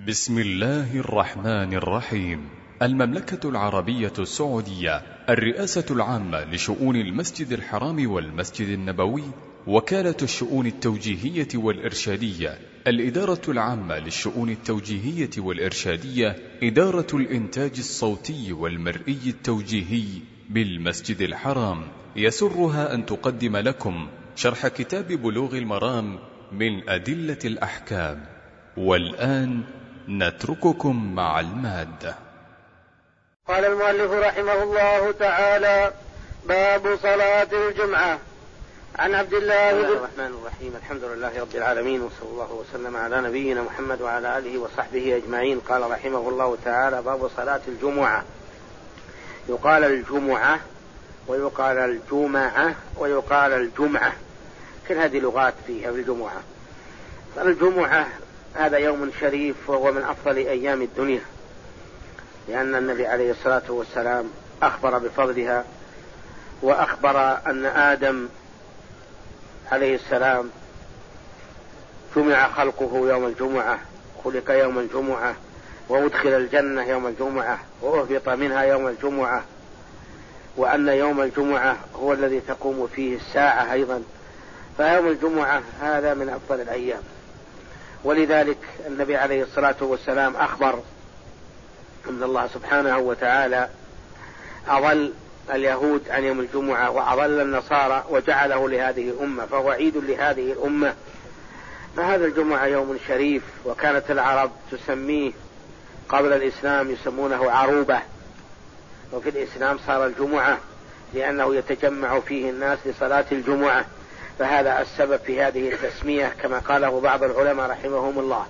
بسم الله الرحمن الرحيم. المملكة العربية السعودية، الرئاسة العامة لشؤون المسجد الحرام والمسجد النبوي، وكالة الشؤون التوجيهية والإرشادية، الإدارة العامة للشؤون التوجيهية والإرشادية، إدارة الإنتاج الصوتي والمرئي التوجيهي بالمسجد الحرام، يسرها أن تقدم لكم شرح كتاب بلوغ المرام من أدلة الأحكام. والآن نترككم مع المادة. قال المؤلف رحمه الله تعالى: باب صلاة الجمعة. عن عبد الله بن الرحمن الرحيم. الحمد لله رب العالمين، وصلى الله وسلم على نبينا محمد وعلى آله وصحبه أجمعين. قال رحمه الله تعالى: باب صلاة الجمعة. يقال الجمعة ويقال الجمعة ويقال الجمعة، كل هذه لغات فيها الجمعة. الجمعة هذا يوم شريف، وهو من أفضل أيام الدنيا، لأن النبي عليه الصلاة والسلام أخبر بفضلها، وأخبر أن آدم عليه السلام جمع خلقه يوم الجمعة، خلق يوم الجمعة، وأدخل الجنة يوم الجمعة، وأهبط منها يوم الجمعة، وأن يوم الجمعة هو الذي تقوم فيه الساعة أيضا. فيوم الجمعة هذا من أفضل الأيام، ولذلك النبي عليه الصلاة والسلام أخبر أن الله سبحانه وتعالى أضل اليهود عن يوم الجمعة وأضل النصارى وجعله لهذه الأمة، فهو عيد لهذه الأمة. فهذا الجمعة يوم شريف، وكانت العرب تسميه قبل الإسلام يسمونه عروبة، وفي الإسلام صار الجمعة لأنه يتجمع فيه الناس لصلاة الجمعة، فهذا السبب في هذه التسمية كما قاله بعض العلماء رحمهم الله.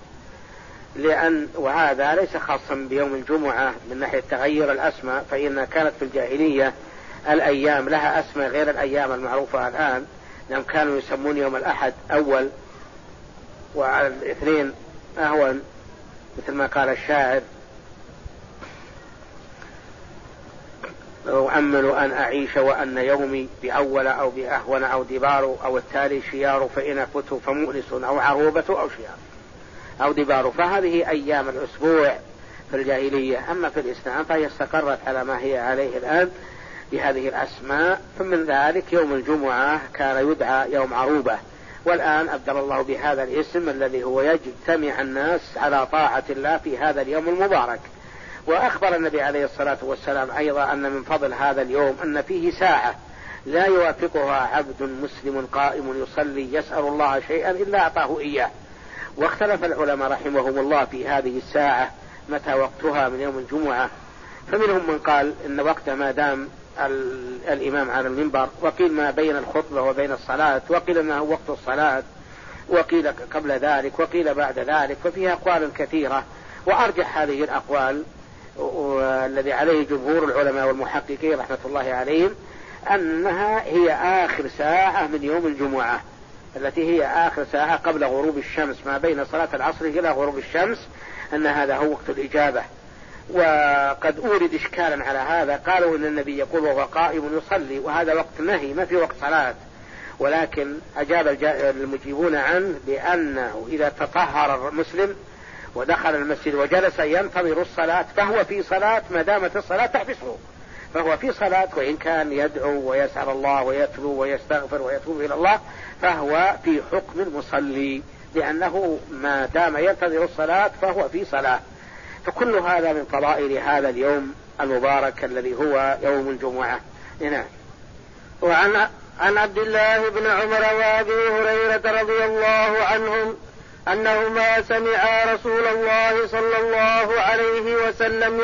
وهذا ليس خاصا بيوم الجمعة من ناحية تغير الأسماء، فإن كانت في الجاهلية الأيام لها أسماء غير الأيام المعروفة الآن. لأنهم كانوا يسمون يوم الأحد أول، وعلى الاثنين أهون، مثل ما قال الشاعر: أؤمل أن أعيش وأن يومي بأول أو بأهون أو دبار أو التالي شيار، فإن فتوا فمؤنس أو عروبة أو شيار أو دبار. فهذه أيام الأسبوع في الجاهلية، أما في الإسلام فهي استقرت على ما هي عليه الآن بهذه الأسماء. فمن ذلك يوم الجمعة كان يدعى يوم عروبة، والآن أبدل الله بهذا الاسم الذي هو يجتمع الناس على طاعة الله في هذا اليوم المبارك. وأخبر النبي عليه الصلاة والسلام أيضا أن من فضل هذا اليوم أن فيه ساعة لا يوافقها عبد مسلم قائم يصلي يسأل الله شيئا إلا أعطاه إياه. واختلف العلماء رحمهم الله في هذه الساعة متى وقتها من يوم الجمعة، فمنهم من قال إن وقت ما دام الإمام على المنبر، وقيل ما بين الخطبة وبين الصلاة، وقيل أنه وقت الصلاة، وقيل قبل ذلك، وقيل بعد ذلك، ففيها أقوال كثيرة. وأرجح هذه الأقوال والذي عليه جمهور العلماء والمحققين رحمة الله عليهم أنها هي آخر ساعة من يوم الجمعة، التي هي آخر ساعة قبل غروب الشمس، ما بين صلاة العصر إلى غروب الشمس، أن هذا هو وقت الإجابة. وقد أورد إشكالا على هذا، قالوا إن النبي يقول وهو قائم يصلي، وهذا وقت نهي ما في وقت صلاة. ولكن أجاب المجيبون عنه بأنه إذا تطهر المسلم ودخل المسجد وجلس ينتظر الصلاة فهو في صلاة، ما دامت الصلاة تحبسه، فهو في صلاة، وإن كان يدعو ويسأل الله ويتلو ويستغفر ويتوب إلى الله فهو في حكم المصلي، لأنه ما دام ينتظر الصلاة فهو في صلاة. فكل هذا من فضائل هذا اليوم المبارك الذي هو يوم الجمعة. هنا وعن عبد الله بن عمر وأبي هريرة رضي الله عنهم أنهما سمعا رسول الله صلى الله عليه وسلم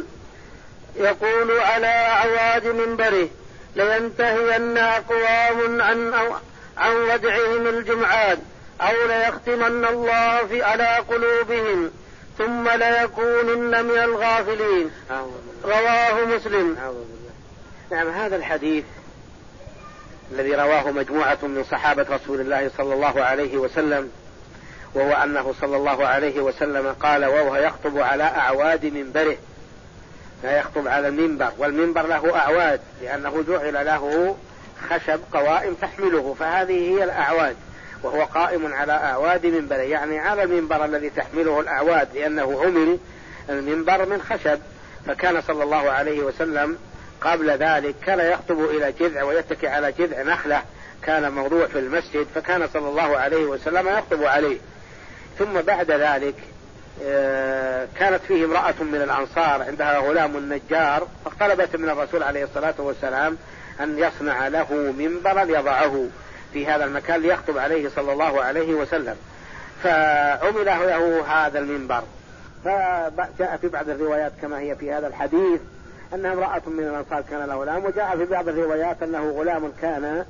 يقول على أعواد منبره: لينتهين أقوام عن ودعهم الجمعات، أو ليختمن الله على قلوبهم، ثم ليكونن من الغافلين. رواه مسلم. نعم، هذا الحديث الذي رواه مجموعة من صحابة رسول الله صلى الله عليه وسلم، وهو أنه صلى الله عليه وسلم قال وهو يخطب على أعواد منبره، لا يخطب على المنبر، والمنبر له أعواد لأنه جعل له خشب قوائم تحمله، فهذه هي الأعواد. وهو قائم على أعواد منبره، يعني على المنبر الذي تحمله الأعواد، لأنه عمل المنبر من خشب. فكان صلى الله عليه وسلم قبل ذلك كان يخطب إلى جذع ويتكي على جذع نخلة كان موضوع في المسجد، فكان صلى الله عليه وسلم يخطب عليه. ثم بعد ذلك كانت فيه امرأة من الأنصار عندها غلام نجار، فطلبت من الرسول عليه الصلاة والسلام أن يصنع له منبرا يضعه في هذا المكان ليخطب عليه صلى الله عليه وسلم، فعمل له هذا المنبر. فجاء في بعض الروايات كما هي في هذا الحديث أنها امرأة من الأنصار كان له غلام، وجاء في بعض الروايات أنه غلام كان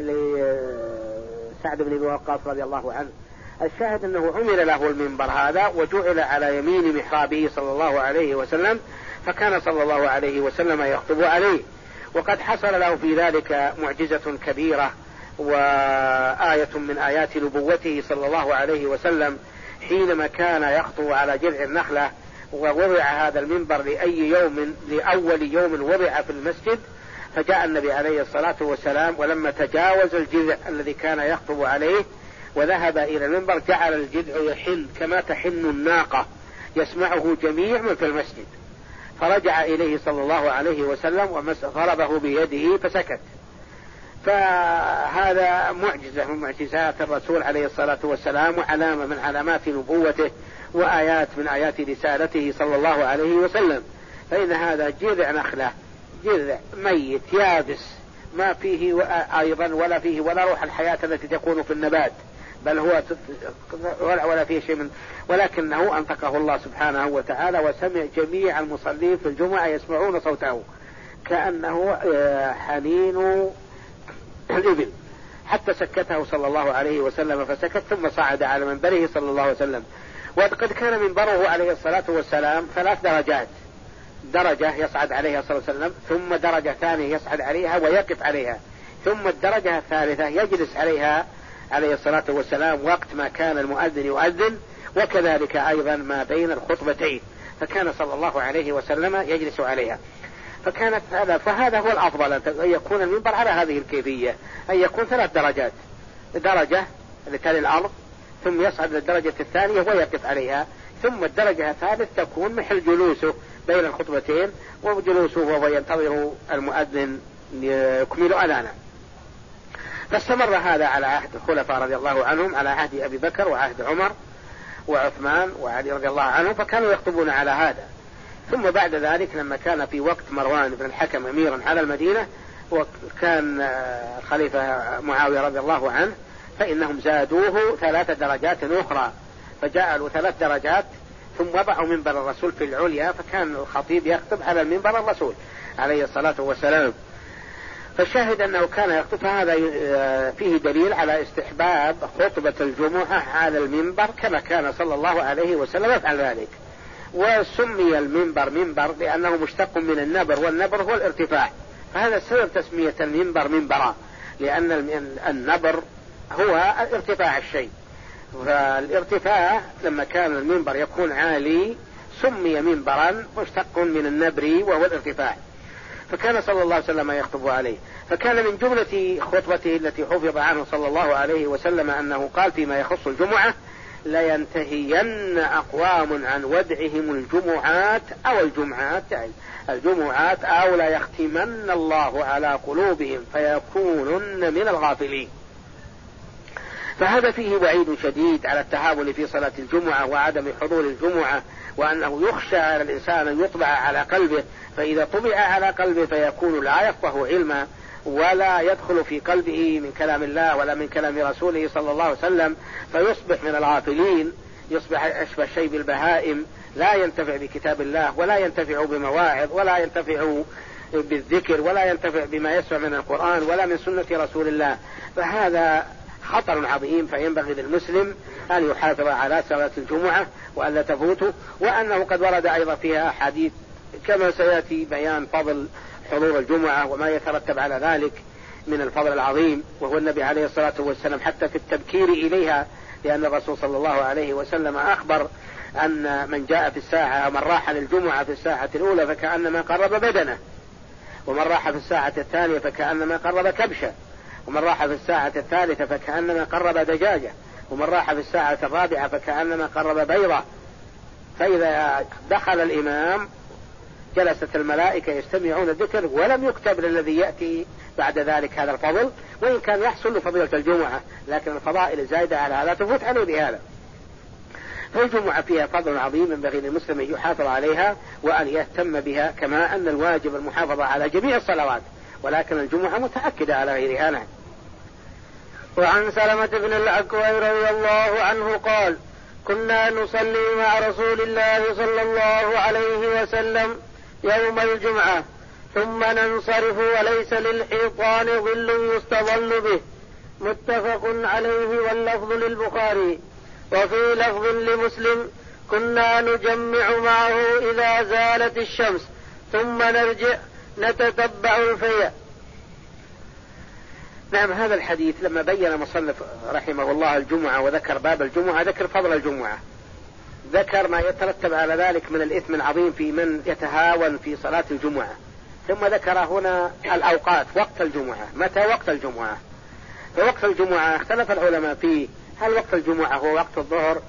لسعد بن أبي وقاص رضي الله عنه. الشاهد أنه عمل له المنبر هذا وجعل على يمين محرابه صلى الله عليه وسلم، فكان صلى الله عليه وسلم يخطب عليه. وقد حصل له في ذلك معجزة كبيرة وآية من آيات نبوته صلى الله عليه وسلم، حينما كان يخطب على جذع النخلة ووضع هذا المنبر لأول يوم وضع في المسجد، فجاء النبي عليه الصلاة والسلام ولما تجاوز الجذع الذي كان يخطب عليه وذهب إلى المنبر جعل الجذع يحن كما تحن الناقة، يسمعه جميع من في المسجد، فرجع إليه صلى الله عليه وسلم وضربه بيده فسكت. فهذا معجزة من معجزات الرسول عليه الصلاة والسلام، وعلامة من علامات نبوته، وآيات من آيات رسالته صلى الله عليه وسلم. فإن هذا جذع نخلة، جذع ميت يابس ما فيه أيضا ولا فيه ولا روح الحياة التي تكون في النبات، بل هو ولا فيه شيء من، ولكنه أنطقه الله سبحانه وتعالى وسمع جميع المصلين في الجمعة يسمعون صوته كأنه حنين الإبل، حتى سكته صلى الله عليه وسلم فسكت، ثم صعد على منبره صلى الله عليه وسلم. وقد كان منبره عليه الصلاة والسلام 3 درجات، درجة يصعد عليها صلى الله عليه وسلم، ثم درجة ثانية يصعد عليها ويقف عليها، ثم الدرجة الثالثة يجلس عليها عليه الصلاة والسلام وقت ما كان المؤذن يؤذن، وكذلك أيضا ما بين الخطبتين، فكان صلى الله عليه وسلم يجلس عليها. فهذا هو الأفضل أن يكون المنبر على هذه الكيفية، أن يكون 3 درجات، درجة لتلي الأرض، ثم يصعد للدرجة الثانية ويقف عليها، ثم الدرجة الثالثة تكون محل جلوسه بين الخطبتين، وجلوسه وهو ينتظر المؤذن يكمل أذانه. فاستمر هذا على عهد الخلفاء رضي الله عنهم، على عهد أبي بكر وعهد عمر وعثمان وعلي رضي الله عنهم، فكانوا يخطبون على هذا. ثم بعد ذلك لما كان في وقت مروان بن الحكم أميرا على المدينة، وكان الخليفة معاوية رضي الله عنه، فإنهم زادوه 3 درجات أخرى، فجعلوا 3 درجات، ثم وضعوا منبر الرسول في العليا، فكان الخطيب يخطب على المنبر الرسول عليه الصلاة والسلام. فالشاهد أنه كان يخطب، فهذا فيه دليل على استحباب خطبة الجمعة على المنبر كما كان صلى الله عليه وسلم يفعل ذلك. وسمي المنبر منبر لأنه مشتق من النبر، والنبر هو الارتفاع، فهذا سبب تسمية المنبر منبرا، لأن النبر هو ارتفاع الشيء، فالارتفاع لما كان المنبر يكون عالي سمي منبرا مشتق من النبر وهو الارتفاع. فكان صلى الله عليه وسلم يخطب عليه. فكان من جملة خطبته التي حفظ عنه صلى الله عليه وسلم أنه قال فيما يخص الجمعة: لينتهين أقوام عن ودعهم الجمعات أو الجمعات أو لا يختمن الله على قلوبهم فيكونن من الغافلين. فهذا فيه وعيد شديد على التهاون في صلاة الجمعة وعدم حضور الجمعة، وأنه يخشى على الإنسان أن يطبع على قلبه، فإذا طبع على قلبه فيكون لا يفقه علما ولا يدخل في قلبه من كلام الله ولا من كلام رسوله صلى الله عليه وسلم، فيصبح من الغافلين، يصبح أشبه شيء بالبهائم، لا ينتفع بكتاب الله ولا ينتفع بمواعظ ولا ينتفع بالذكر ولا ينتفع بما يسمع من القرآن ولا من سنة رسول الله. فهذا خطر عظيم، فينبغي للمسلم أن يحافظ على صلاة الجمعة وألا تفوته، وأنه قد ورد أيضا فيها حديث كما سيأتي بيان فضل حضور الجمعة وما يترتب على ذلك من الفضل العظيم، وهو النبي عليه الصلاة والسلام حتى في التبكير إليها، لأن الرسول صلى الله عليه وسلم أخبر أن من جاء في الساعة من راح للجمعة في الساعة الأولى فكأنما قرب بدنه، ومن راح في الساعة الثانية فكأنما قرب كبشة، ومن راح في الساعة الثالثة فكأنما قرب دجاجة، ومن راح في الساعة الرابعة فكأنما قرب بيضة. فإذا دخل الإمام جلست الملائكة يستمعون الذكر، ولم يكتب للذي يأتي بعد ذلك هذا الفضل، وإن كان يحصل له فضيلة الجمعة، لكن الفضائل الزايدة على هذا تفوت عنه بهذا. فالجمعة فيها فضل عظيم ينبغي للمسلم أن يحافظ عليها وأن يهتم بها، كما أن الواجب المحافظة على جميع الصلوات، ولكن الجمعة متأكدة على غيرها. نعم. وعن سلمة بن الأكوع رضي الله عنه قال: كنا نصلي مع رسول الله صلى الله عليه وسلم يوم الجمعة ثم ننصرف وليس للحيطان ظل يستظل به. متفق عليه واللفظ للبخاري. وفي لفظ لمسلم: كنا نجمع معه إذا زالت الشمس ثم نرجع نتتبع الفيء. نعم. هذا الحديث لما بين مصنف رحمه الله الجمعة وذكر باب الجمعة ذكر فضل الجمعة، ذكر ما يترتب على ذلك من الإثم العظيم في من يتهاون في صلاة الجمعة، ثم ذكر هنا الأوقات، وقت الجمعة، متى وقت الجمعة. فوقت الجمعة اختلف العلماء فيه، هل وقت الجمعة هو وقت الظهر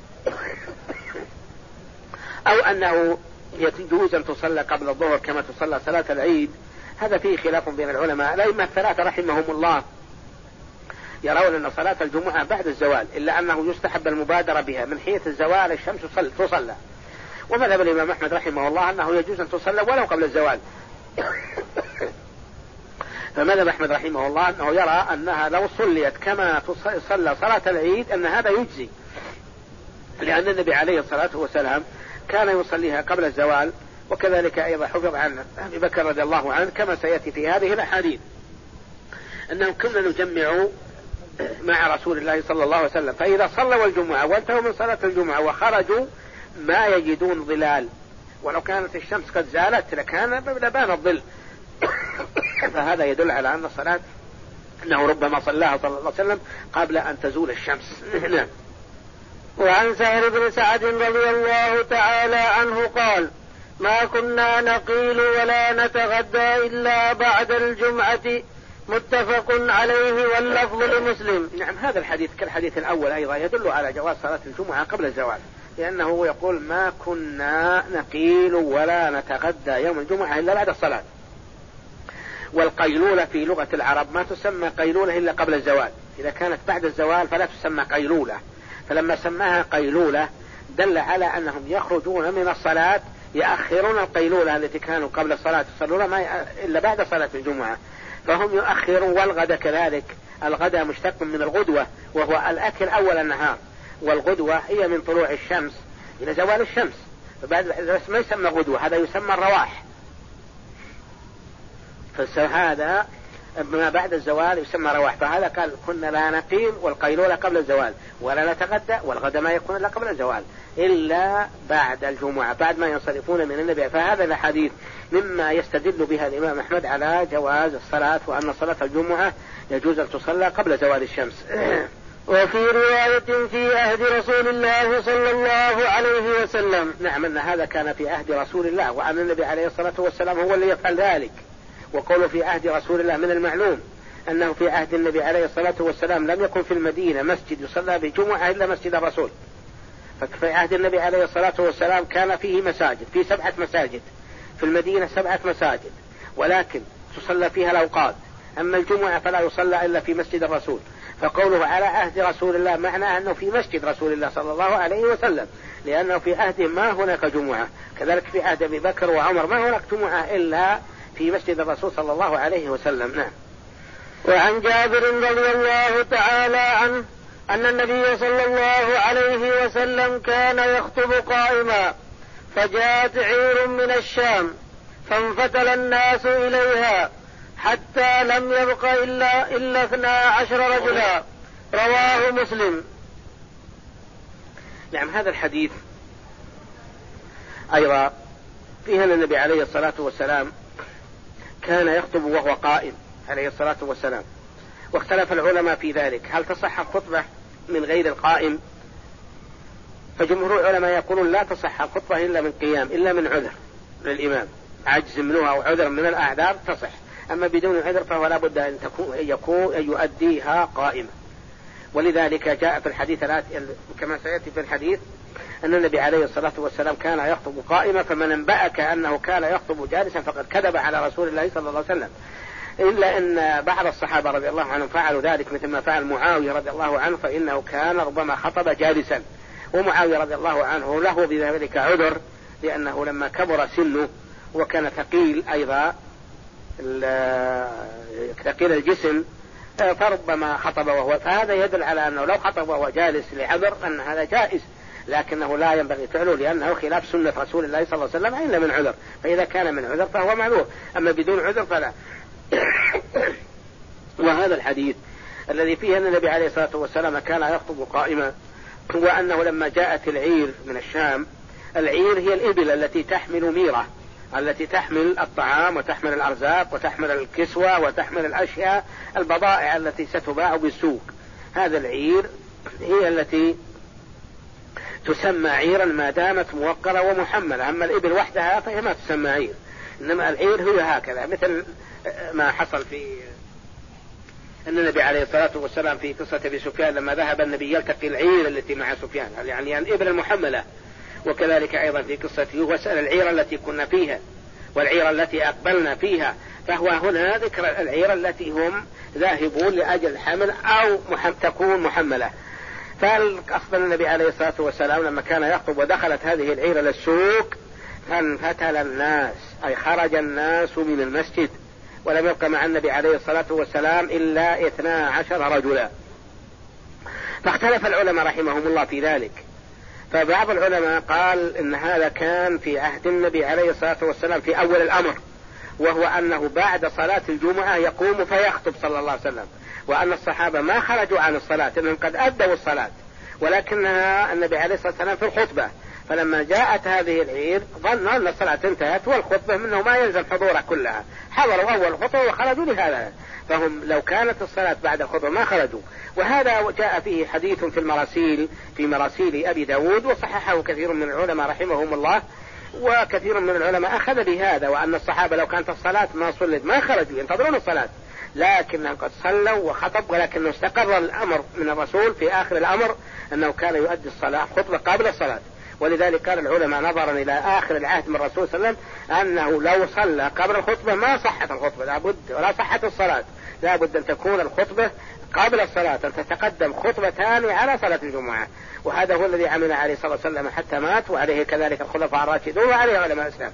أو أنه يجوز أن تصلى قبل الظهر كما تصلى صلاة العيد. هذا فيه خلاف بين العلماء. الأئمة الثلاثة رحمهم الله يرون أن صلاة الجمعة بعد الزوال، إلا أنه يستحب المبادرة بها من حيث الزوال الشمس تصلى. ومذهب الإمام أحمد رحمه الله أنه يجوز أن تصلى ولو قبل الزوال. فمذهب أحمد رحمه الله أنه يرى أنها لو صليت كما تصلى صلاة العيد أن هذا يجزي، لأن النبي عليه الصلاة والسلام كان يصليها قبل الزوال، وكذلك أيضا حفظ عن أبي بكر رضي الله عنه كما سيأتي في هذه الأحاديث أنهم كنا نجمع مع رسول الله صلى الله عليه وسلم، فإذا صلوا الجمعة وانتهوا من صلاة الجمعة وخرجوا ما يجدون ظلال، ولو كانت الشمس قد زالت لبان الظل. فهذا يدل على أن الصلاة أنه ربما صلاها صلى الله عليه وسلم قبل أن تزول الشمس. وعن سهل بن سعد رضي الله تعالى عنه قال: ما كنا نقيل ولا نتغدى إلا بعد الجمعة. متفق عليه واللفظ لمسلم. نعم. هذا الحديث كالحديث الأول أيضا يدل على جواز صلاة الجمعة قبل الزوال، لأنه يقول: ما كنا نقيل ولا نتغدى يوم الجمعة إلا بعد الصلاة. والقيلولة في لغة العرب ما تسمى قيلولة إلا قبل الزوال، إذا كانت بعد الزوال فلا تسمى قيلولة. فلما سماها قيلولة دل على أنهم يخرجون من الصلاة يأخرون القيلولة التي كانوا قبل الصلاة يصلون إلا بعد صلاة الجمعة، فهم يؤخرون. والغد كذلك، الغد مشتق من الغدوة وهو الأكل أول النهار، والغدوة هي من طلوع الشمس إلى زوال الشمس، فبعد ما يسمى غدوة، هذا يسمى الرواح. فهذا ما بعد الزوال يسمى رواح. فهذا قال: كنا لا نقيل والقيلولة قبل الزوال، ولا نتغدى والغد ما يكون إلا قبل الزوال إلا بعد الجمعة، بعد ما ينصرفون من النبي. فهذا الحديث مما يستدل بها الإمام أحمد على جواز الصلاة، وأن صلاة الجمعة يجوز أن تصلى قبل زوال الشمس. وفي رواية في عهد رسول الله صلى الله عليه وسلم. نعم. أن هذا كان في عهد رسول الله، وأن النبي عليه الصلاة والسلام هو اللي يفعل ذلك. وقوله في عهد رسول الله من المعلوم أنه في عهد النبي عليه الصلاة والسلام لم يكن في المدينة مسجد يصلى بجمعة إلا مسجد الرسول. ففي عهد النبي عليه الصلاة والسلام كان فيه مساجد، في 7 مساجد، في المدينة 7 مساجد، ولكن تصلى فيها الأوقات. أما الجمعة فلا يصلى إلا في مسجد الرسول. فقوله على عهد رسول الله معناه أنه في مسجد رسول الله صلى الله عليه وسلم، لأنه في عهده ما هناك جمعة. كذلك في عهد أبي بكر وعمر ما هناك جمعة إلا في مسجد الرسول صلى الله عليه وسلم. نعم. وعن جابر رضي الله تعالى عنه أن النبي صلى الله عليه وسلم كان يخطب قائما، فجاءت عير من الشام فانفتل الناس إليها حتى لم يبق إلا 12 رجلا. رواه مسلم. نعم. هذا الحديث أيضا فيه أن النبي عليه الصلاة والسلام كان يخطب وهو قائم عليه الصلاة والسلام، واختلف العلماء في ذلك، هل تصح الخطبة من غير القائم؟ فجمهور العلماء يقولون لا تصح الخطبة إلا من قيام، إلا من عذر للإمام، عجز منه أو عذر من الأعذار تصح. أما بدون عذر فهو لا بد أن يؤديها قائمة. ولذلك جاء في الحديث كما سيأتي في الحديث أن النبي عليه الصلاة والسلام كان يخطب قائمة، فمن انبأك أنه كان يخطب جالسا فقد كذب على رسول الله صلى الله عليه وسلم. إلا أن بعض الصحابة رضي الله عنهم فعلوا ذلك مثل ما فعل معاوية رضي الله عنه، فإنه كان ربما خطب جالسا، ومعاوية رضي الله عنه له بذلك عذر، لأنه لما كبر سنه وكان ثقيل أيضا ثقيل الجسم فربما خطب وهو، فهذا يدل على أنه لو خطب وهو جالس لعذر أن هذا جائز، لكنه لا ينبغي فعله لأنه خلاف سنة رسول الله صلى الله عليه وسلم إلا من عذر، فإذا كان من عذر فهو معذور، أما بدون عذر فلا. وهذا الحديث الذي فيه أن النبي عليه الصلاة والسلام كان يخطب قائما، وأنه لما جاءت العير من الشام، العير هي الإبل التي تحمل ميرة، التي تحمل الطعام وتحمل الأرزاق وتحمل الكسوة وتحمل الأشياء البضائع التي ستباع بالسوق، هذا العير هي التي تسمى عيرا ما دامت موقرة ومحملة. أما الإبل وحدها فهي ما تسمى عير، إنما العير هي هكذا، مثل ما حصل في أن النبي عليه الصلاة والسلام في قصة أبي سفيان لما ذهب النبي يلتقي العير التي مع سفيان، يعني الإبل المحملة، وكذلك أيضا في قصة وسأل العير التي كنا فيها والعير التي أقبلنا فيها، فهو هنا ذكر العير التي هم ذاهبون لأجل حمل أو تكون محملة. فالقصد النبي عليه الصلاة والسلام لما كان يخطب ودخلت هذه العير للسوق فانفتل الناس، أي خرج الناس من المسجد، ولم يبق مع النبي عليه الصلاة والسلام إلا 12 رجلا. فاختلف العلماء رحمهم الله في ذلك، فبعض العلماء قال إن هذا كان في عهد النبي عليه الصلاة والسلام في أول الأمر، وهو أنه بعد صلاة الجمعة يقوم فيخطب صلى الله عليه وسلم، وأن الصحابة ما خرجوا عن الصلاة، إنهم قد أدوا الصلاة، ولكنها النبي عليه الصلاة والسلام في الخطبة، فلما جاءت هذه العير ظنوا أن الصلاة انتهت والخطبة منه ما يلزم حضورها كلها، حضروا أول الخطبة وخرجوا لهذا، فهم لو كانت الصلاة بعد الخطبة ما خرجوا. وهذا جاء فيه حديث في المراسيل، في مراسيل أبي داود، وصححه كثير من العلماء رحمهم الله، وكثير من العلماء أخذ بهذا، وأن الصحابة لو كانت الصلاة ما صلت ما خرجوا ينتظرون الصلاة، لكنهم قد صلوا وخطب، ولكنه استقر الأمر من الرسول في آخر الأمر أنه كان يؤدي الصلاة خطبة قبل الصلاة. ولذلك قال العلماء نظرا إلى آخر العهد من الرسول صلى الله عليه وسلم أنه لو صلى قبل الخطبة ما صحت الخطبة، لابد ولا صحت الصلاة، لابد أن تكون الخطبة قبل الصلاة، أن تتقدم خطبتان على صلاة الجمعة، وهذا هو الذي عمل عليه صلى الله عليه وسلم حتى مات، وعليه كذلك الخلفاء الراشدون وعليه علماء الإسلام.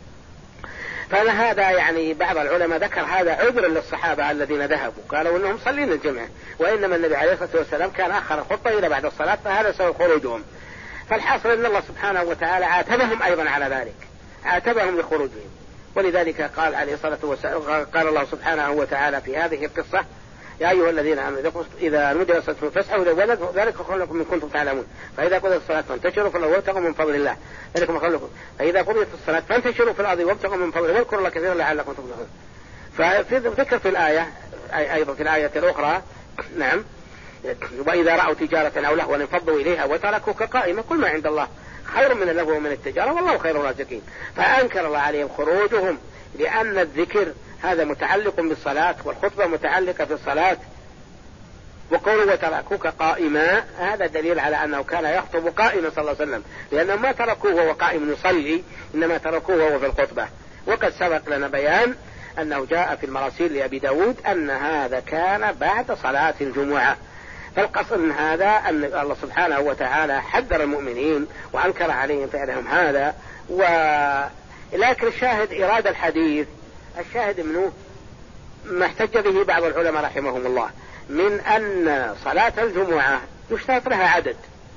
فهذا يعني بعض العلماء ذكر هذا عذر للصحابة الذين ذهبوا قالوا أنهم صلين الجمعة، وإنما النبي عليه الصلاة والسلام كان آخر الخطبة إلى بعد الصلاة، فهذا سبب خروجهم. فالحاصل أن الله سبحانه وتعالى عاتبهم أيضا على ذلك، عاتبهم لخروجهم. ولذلك قال عليه الصلاة والسلام، قال الله سبحانه وتعالى في هذه القصة: يا أيها الذين آمنوا إذا نودي للصلاة فاسعوا إلى ذلك خير لكم إن كنتم تعلمون، فإذا قضيت الصلاة فانتشروا في الأرض وابتغوا من فضل الله ذلكم خير لكم، فإذا قضيت الصلاة فانتشروا في الأرض وابتغوا من فضله واذكروا الله كثيرا لعلكم تفلحون. ففي ذكر في الآية أيضا في الآية الأخرى، نعم، وإذا رأوا تجارة أو لهوا انفضوا إليها وتركوك قائمة، كل ما عند الله خير من اللهو ومن التجارة والله خير الرازقين. فأنكر الله عليهم خروجهم، لأن الذكر هذا متعلق بالصلاة والخطبة متعلقة بالصلاة، وقوله وتركوك قائما هذا دليل على أنه كان يخطب قائما صلى الله عليه وسلم، لأنه ما تركوه وهو قائم يصلي، إنما تركوه وهو في الخطبة. وقد سبق لنا بيان أنه جاء في المراسيل لأبي داود أن هذا كان بعد صلاة الجمعة. فالقصد من هذا أن الله سبحانه وتعالى حذر المؤمنين وأنكر عليهم فعلهم هذا. لكن الشاهد إرادة الحديث، الشاهد منه ما احتج به بعض العلماء رحمهم الله من أن صلاة الجمعة يشترط لها عدد،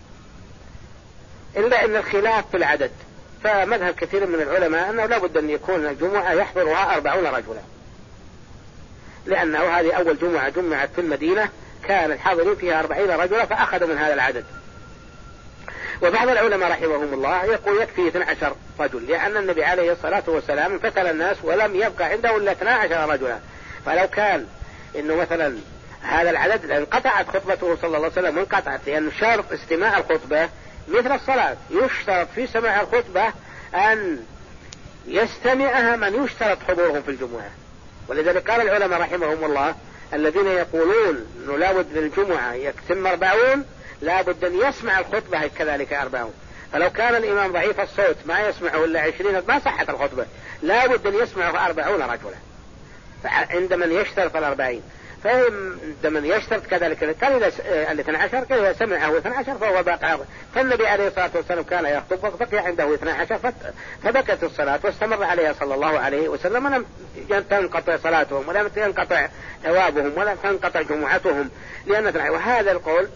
إلا أن الخلاف في العدد، فمذهب كثير من العلماء أنه لا بد أن يكون الجمعة يحضرها 40 رجلا، لأنه هذه أول جمعة جمعت في المدينة كان الحاضرين فيها 40 رجلا، فأخذوا من هذا العدد. وبعض العلماء رحمهم الله يقول يكفي 12 رجل، لأن النبي عليه الصلاة والسلام انفتل الناس ولم يبقى عنده إلا 12 رجلا، فلو كان إنه مثلا هذا العدد انقطعت خطبته صلى الله عليه وسلم، انقطعت، لأن شرط استماع الخطبة مثل الصلاة، يشترط في سماع الخطبة أن يستمعها من يشترط حضورهم في الجمعة، ولذلك قال العلماء رحمهم الله الذين يقولون أنه لا بد للجمعة يتم 40 لا بد أن يسمع الخطبة كذلك 40. فلو كان الإمام ضعيف الصوت ما يسمعه إلا 20 ما صحت الخطبة، لا بد أن يسمعه 40 رجلا عندما يشترط 40. فعندما يشترط كذلك كان ال 12 كان سمعه 12 فهو باقي. فالنبي عليه الصلاة والسلام كان يخطب وبقي عنده 12 فبكت الصلاة واستمر عليها صلى الله عليه وسلم ولم تنقطع صلاتهم ولم تنقطع ثوابهم ولم تنقطع جمعتهم وهذا القول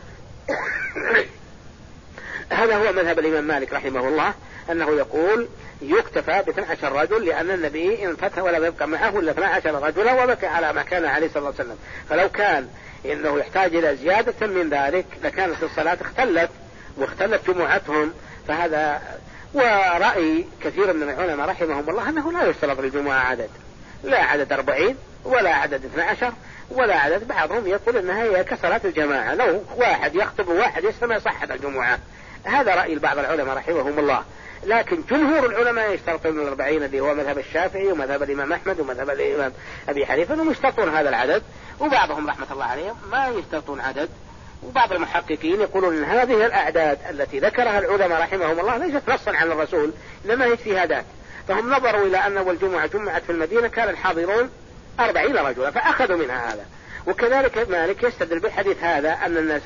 هذا هو مذهب الإمام مالك رحمه الله، أنه يقول يكتفى ب 12 رجل لأن النبي انفتح ولم يبقى معه إلا 12 رجلا وبكى على ما كان عليه صلى الله عليه وسلم. فلو كان إنه يحتاج إلى زيادة من ذلك لكانت الصلاة واختلت جمعتهم. فهذا ورأي كثير من العلماء رحمهم الله أنه لا يشترط للجمعة عدد، لا عدد 40 ولا عدد 12 ولا عدد. بعضهم يقول أنها هي كصلاة الجماعة، لو واحد يخطب وواحد يستمع صحت الجمعة. هذا رأي بعض العلماء رحمهم الله. لكن جمهور العلماء يشترطون 40 اللي هو مذهب الشافعي ومذهب الإمام أحمد ومذهب الإمام أبي حنيفة أنهم يشترطون هذا العدد، وبعضهم رحمة الله عليهم ما يشترطون عدد. وبعض المحققين يقولون أن هذه الأعداد التي ذكرها العلماء رحمهم الله ليست نصا عن الرسول إنما هي اجتهادات. فهم نظروا إلى أن أول جمعة جمعت في المدينة كان الحاضرون 40 رجلا فأخذوا منها هذا. وكذلك مالك يستدل بالحديث هذا أن الناس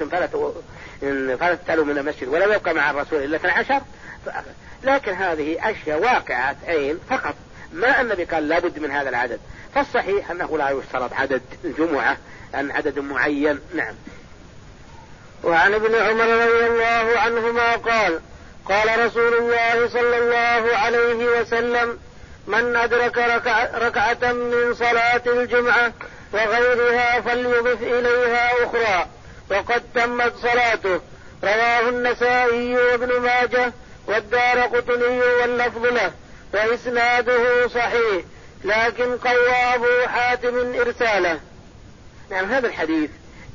انفلتوا من المسجد ولم يبقى مع الرسول إلا 12. لكن هذه أشياء واقعة عين فقط، ما النبي قال لابد من هذا العدد. فالصحيح أنه لا يشترط عدد الجمعة عن عدد معين. نعم. وعن ابن عمر رضي الله عنهما قال قال رسول الله صلى الله عليه وسلم من أدرك ركعة من صلاة الجمعة وغيرها فليضف إليها أخرى وقد تمت صلاته. رواه النسائي وابن ماجه والدارقطني واللفظ له وإسناده صحيح لكن قوى أبو حاتم إرساله. نعم. هذا الحديث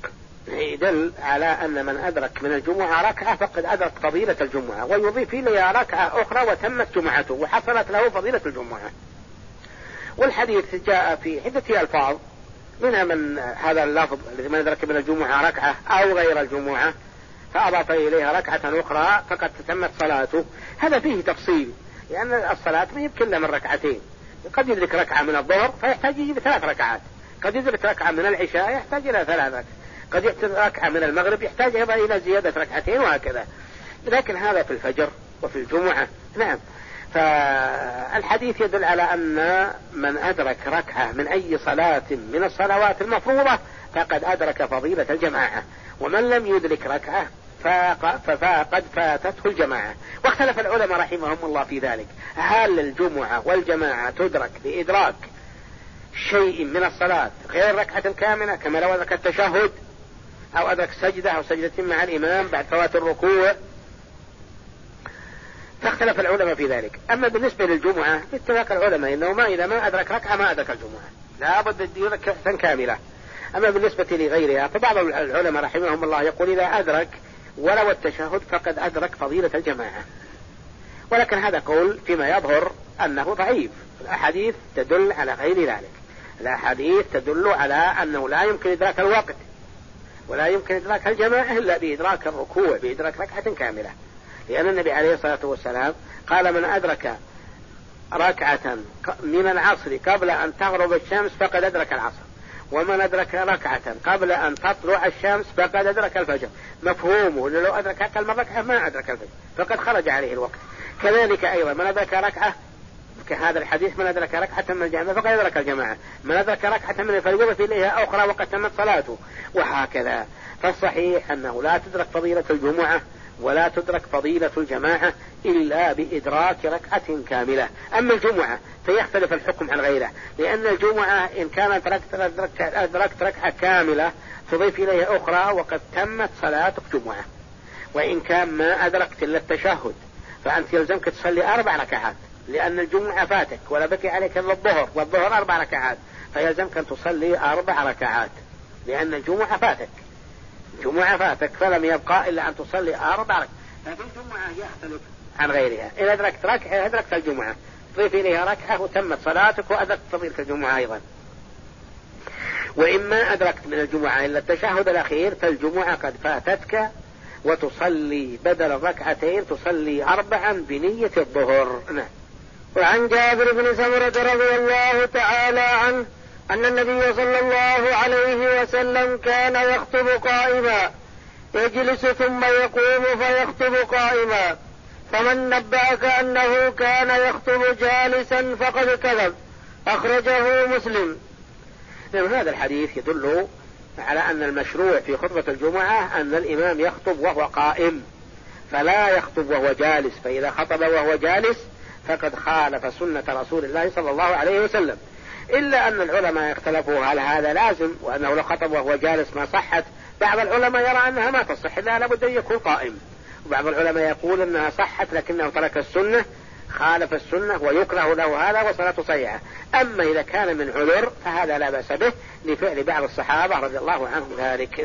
يدل على أن من أدرك من الجمعة ركعة فقد أدرك فضيلة الجمعة ويضيف إليها ركعة أخرى وتمت جمعته وحصلت له فضيلة الجمعة. والحديث جاء في عدة ألفاظ منها من هذا اللفظ الذي من أدرك من الجمعة ركعة أو غير الجمعة فأضاف إليها ركعة أخرى فقد تمت صلاته. هذا فيه تفصيل لأن الصلاة ما يمكن إلا من ركعتين. قد يدرك ركعة من الظهر فيحتاج يجيب 3 ركعات، قد يدرك ركعة من العشاء يحتاج إلى 3، قد يحتاج ركعة من المغرب يحتاج إلى زيادة 2 وهكذا. لكن هذا في الفجر وفي الجمعة. نعم. فالحديث يدل على أن من أدرك ركعة من أي صلاة من الصلوات المفروضة فقد أدرك فضيلة الجماعة، ومن لم يدرك ركعة فقد فاتته الجماعة. واختلف العلماء رحمهم الله في ذلك، هل الجمعة والجماعة تدرك بإدراك شيء من الصلاة غير ركعة كاملة كما لو أدرك التشهد أو أدرك سجدة أو سجدة مع الإمام بعد فوات الركوع؟ فاختلف العلماء في ذلك. أما بالنسبة للجمعة باتفاق العلماء إنه إذا ما أدرك ركعة ما أدرك الجمعة، لا بد أن يدرك ركعة كاملة. أما بالنسبة لغيرها فبعض العلماء رحمهم الله يقول إذا أدرك ولو التشهد فقد أدرك فضيلة الجماعة. ولكن هذا قول فيما يظهر أنه ضعيف. الأحاديث تدل على غير ذلك. الأحاديث تدل على أنه لا يمكن إدراك الوقت ولا يمكن إدراك الجماعة إلا بإدراك الركوع بإدراك ركعة كاملة، لأن النبي عليه الصلاة والسلام قال من أدرك ركعة من العصر قبل أن تغرب الشمس فقد أدرك العصر، ومن أدرك ركعة قبل أن تطلع الشمس فقد أدرك الفجر. مفهومه لو أدرك أقل من ركعة ما أدرك الفجر فقد خرج عليه الوقت. كذلك أيضا من أدرك ركعة كهذا الحديث من أدرك ركعة من الجماعة فقد أدرك الجماعة، من أدرك ركعة من الفجر في إليها أخرى وقد تمت صلاته، وهكذا. فالصحيح أنه لا تدرك فضيلة الجمعة ولا تدرك فضيلة الجماعة إلا بإدراك ركعة كاملة. أما الجمعة فيختلف الحكم عن غيره، لأن الجمعة إن كانت أدركت ركعة كاملة تضيف إليها أخرى وقد تمت صلاتك جمعة. وإن كان ما أدركت إلا التشهد فأنت يلزمك تصلي 4 ركعات، لأن الجمعة فاتك ولا بكي عليك إلا الظهر، والظهر 4 ركعات، فيلزمك أن تصلي 4 ركعات لأن الجمعة فاتك فلم يبقى إلا أن تصلي 4 ركعات. لكن الجمعة يختلف عن غيرها، إن أدركت ركعة أدركت الجمعة، تضيف إليها ركعة وتمت صلاتك وأدركت فضيلة الجمعة أيضا. وإما أدركت من الجمعة إلا التشهد الأخير فالجمعة قد فاتتك، وتصلي بدل الركعتين تصلي 4 بنية الظهر. وعن جابر بن سمرة رضي الله تعالى عنه أن النبي صلى الله عليه وسلم كان يخطب قائما يجلس ثم يقوم فيخطب قائما، فمن نبأك أنه كان يخطب جالسا فقد كذب. أخرجه مسلم. هذا الحديث يدل على أن المشروع في خطبة الجمعة أن الإمام يخطب وهو قائم، فلا يخطب وهو جالس، فإذا خطب وهو جالس فقد خالف سنة رسول الله صلى الله عليه وسلم. إلا أن العلماء اختلفوا هل هذا لازم، وأنه لو خطب وهو جالس ما صحت. بعض العلماء يرى أنها ما تصح إلا لابد أن يكون قائم، وبعض العلماء يقول أنها صحت لكنه ترك السنة، خالف السنة ويكره له هذا وصلاته صحيحة. أما إذا كان من عذر فهذا لا بأس به لفعل بعض الصحابة رضي الله عنهم ذلك.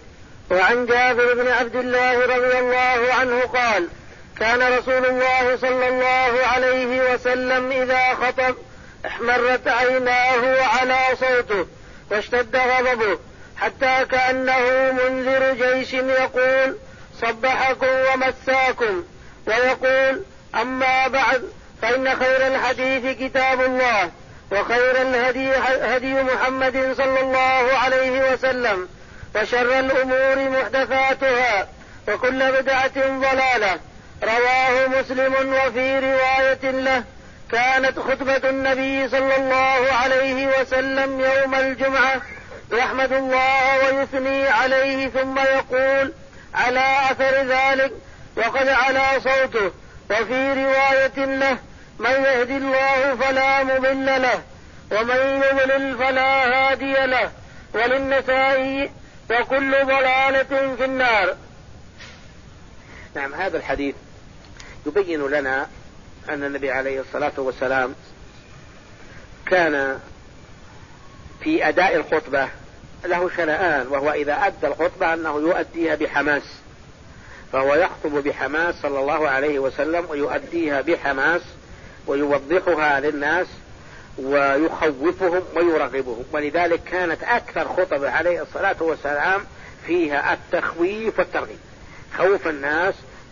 وعن جابر بن عبد الله رضي الله عنه قال: كان رسول الله صلى الله عليه وسلم إذا خطب احمرت عيناه وعلى صوته واشتد غضبه حتى كأنه منذر جيش يقول: صبحكم ومساكم، ويقول: أما بعد فإن خير الحديث كتاب الله، وخير الهدي هدي محمد صلى الله عليه وسلم، وشر الأمور محدثاتها، وكل بدعة ضلالة. رواه مسلم. وفي رواية له: كانت خطبة النبي صلى الله عليه وسلم يوم الجمعة يحمد الله ويثني عليه ثم يقول على أثر ذلك: وقد على صوته. وفي رواية له: من يهدي الله فلا مضل له، ومن يضلل فلا هادي له. وللنسائي: وكل ضلالة في النار. نعم، هذا الحديث يبين لنا أن النبي عليه الصلاة والسلام كان في أداء الخطبة له شنآن، وهو إذا أدى الخطبة أنه يؤديها بحماس، فهو يخطب بحماس صلى الله عليه وسلم ويؤديها بحماس ويوضحها للناس ويخوفهم ويرغبهم. ولذلك كانت أكثر خطب عليه الصلاة والسلام فيها التخويف والترغيب، خوف الناس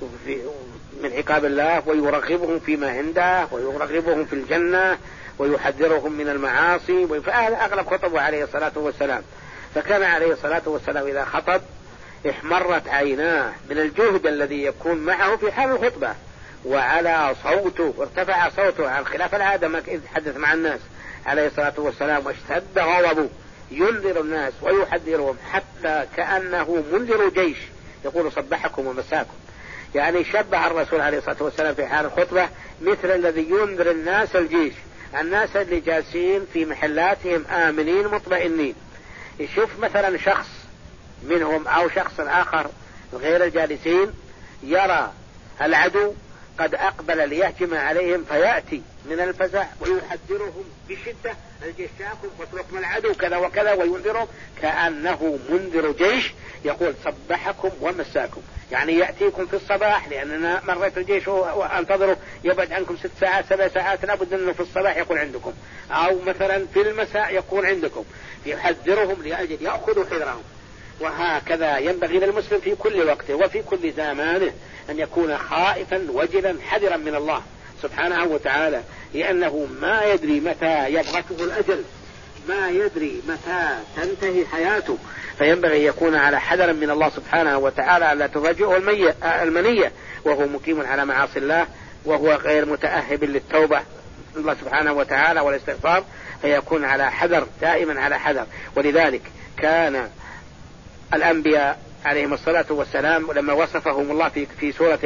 من عقاب الله ويرغبهم فيما عنده ويرغبهم في الجنة ويحذرهم من المعاصي، فهذا أغلب خطبه عليه الصلاة والسلام. فكان عليه الصلاة والسلام إذا خطب احمرت عيناه من الجهد الذي يكون معه في حال الخطبة، وعلى صوته وارتفع صوته عن خلاف العادة ما يتحدث مع الناس عليه الصلاة والسلام، واشتد غضبه ينذر الناس ويحذرهم حتى كأنه منذر جيش يقول: صبحكم ومساكم. يعني شبه الرسول عليه الصلاة والسلام في حال الخطبة مثل الذي ينذر الناس الجيش، الناس اللي جالسين في محلاتهم آمنين مطمئنين. يشوف مثلا شخص منهم أو شخص آخر غير الجالسين يرى العدو قد أقبل ليهجم عليهم، فيأتي من الفزع ويحذرهم بشدة: الجيش جاءكم واتركم العدو كذا وكذا، وينذرهم كأنه منذر جيش يقول: صبحكم ومساكم. يعني يأتيكم في الصباح، لأننا مريت الجيش وانتظروا يبعد عنكم 6 ساعات 7 ساعات، لابد أنه في الصباح يكون عندكم، أو مثلا في المساء يكون عندكم، يحذرهم لأجل يأخذوا حذرهم. وهكذا ينبغي للمسلم في كل وقت وفي كل زمانه أن يكون خائفا وجلا حذرا من الله سبحانه وتعالى، لأنه ما يدري متى يبغته الأجل، ما يدري متى تنتهي حياته، فينبغي يكون على حذر من الله سبحانه وتعالى لا تفاجئه المنية وهو مقيم على معاصي الله وهو غير متأهب للتوبة الله سبحانه وتعالى والاستغفار، فيكون على حذر دائما على حذر. ولذلك كان الأنبياء عليهم الصلاة والسلام لما وصفهم الله في سورة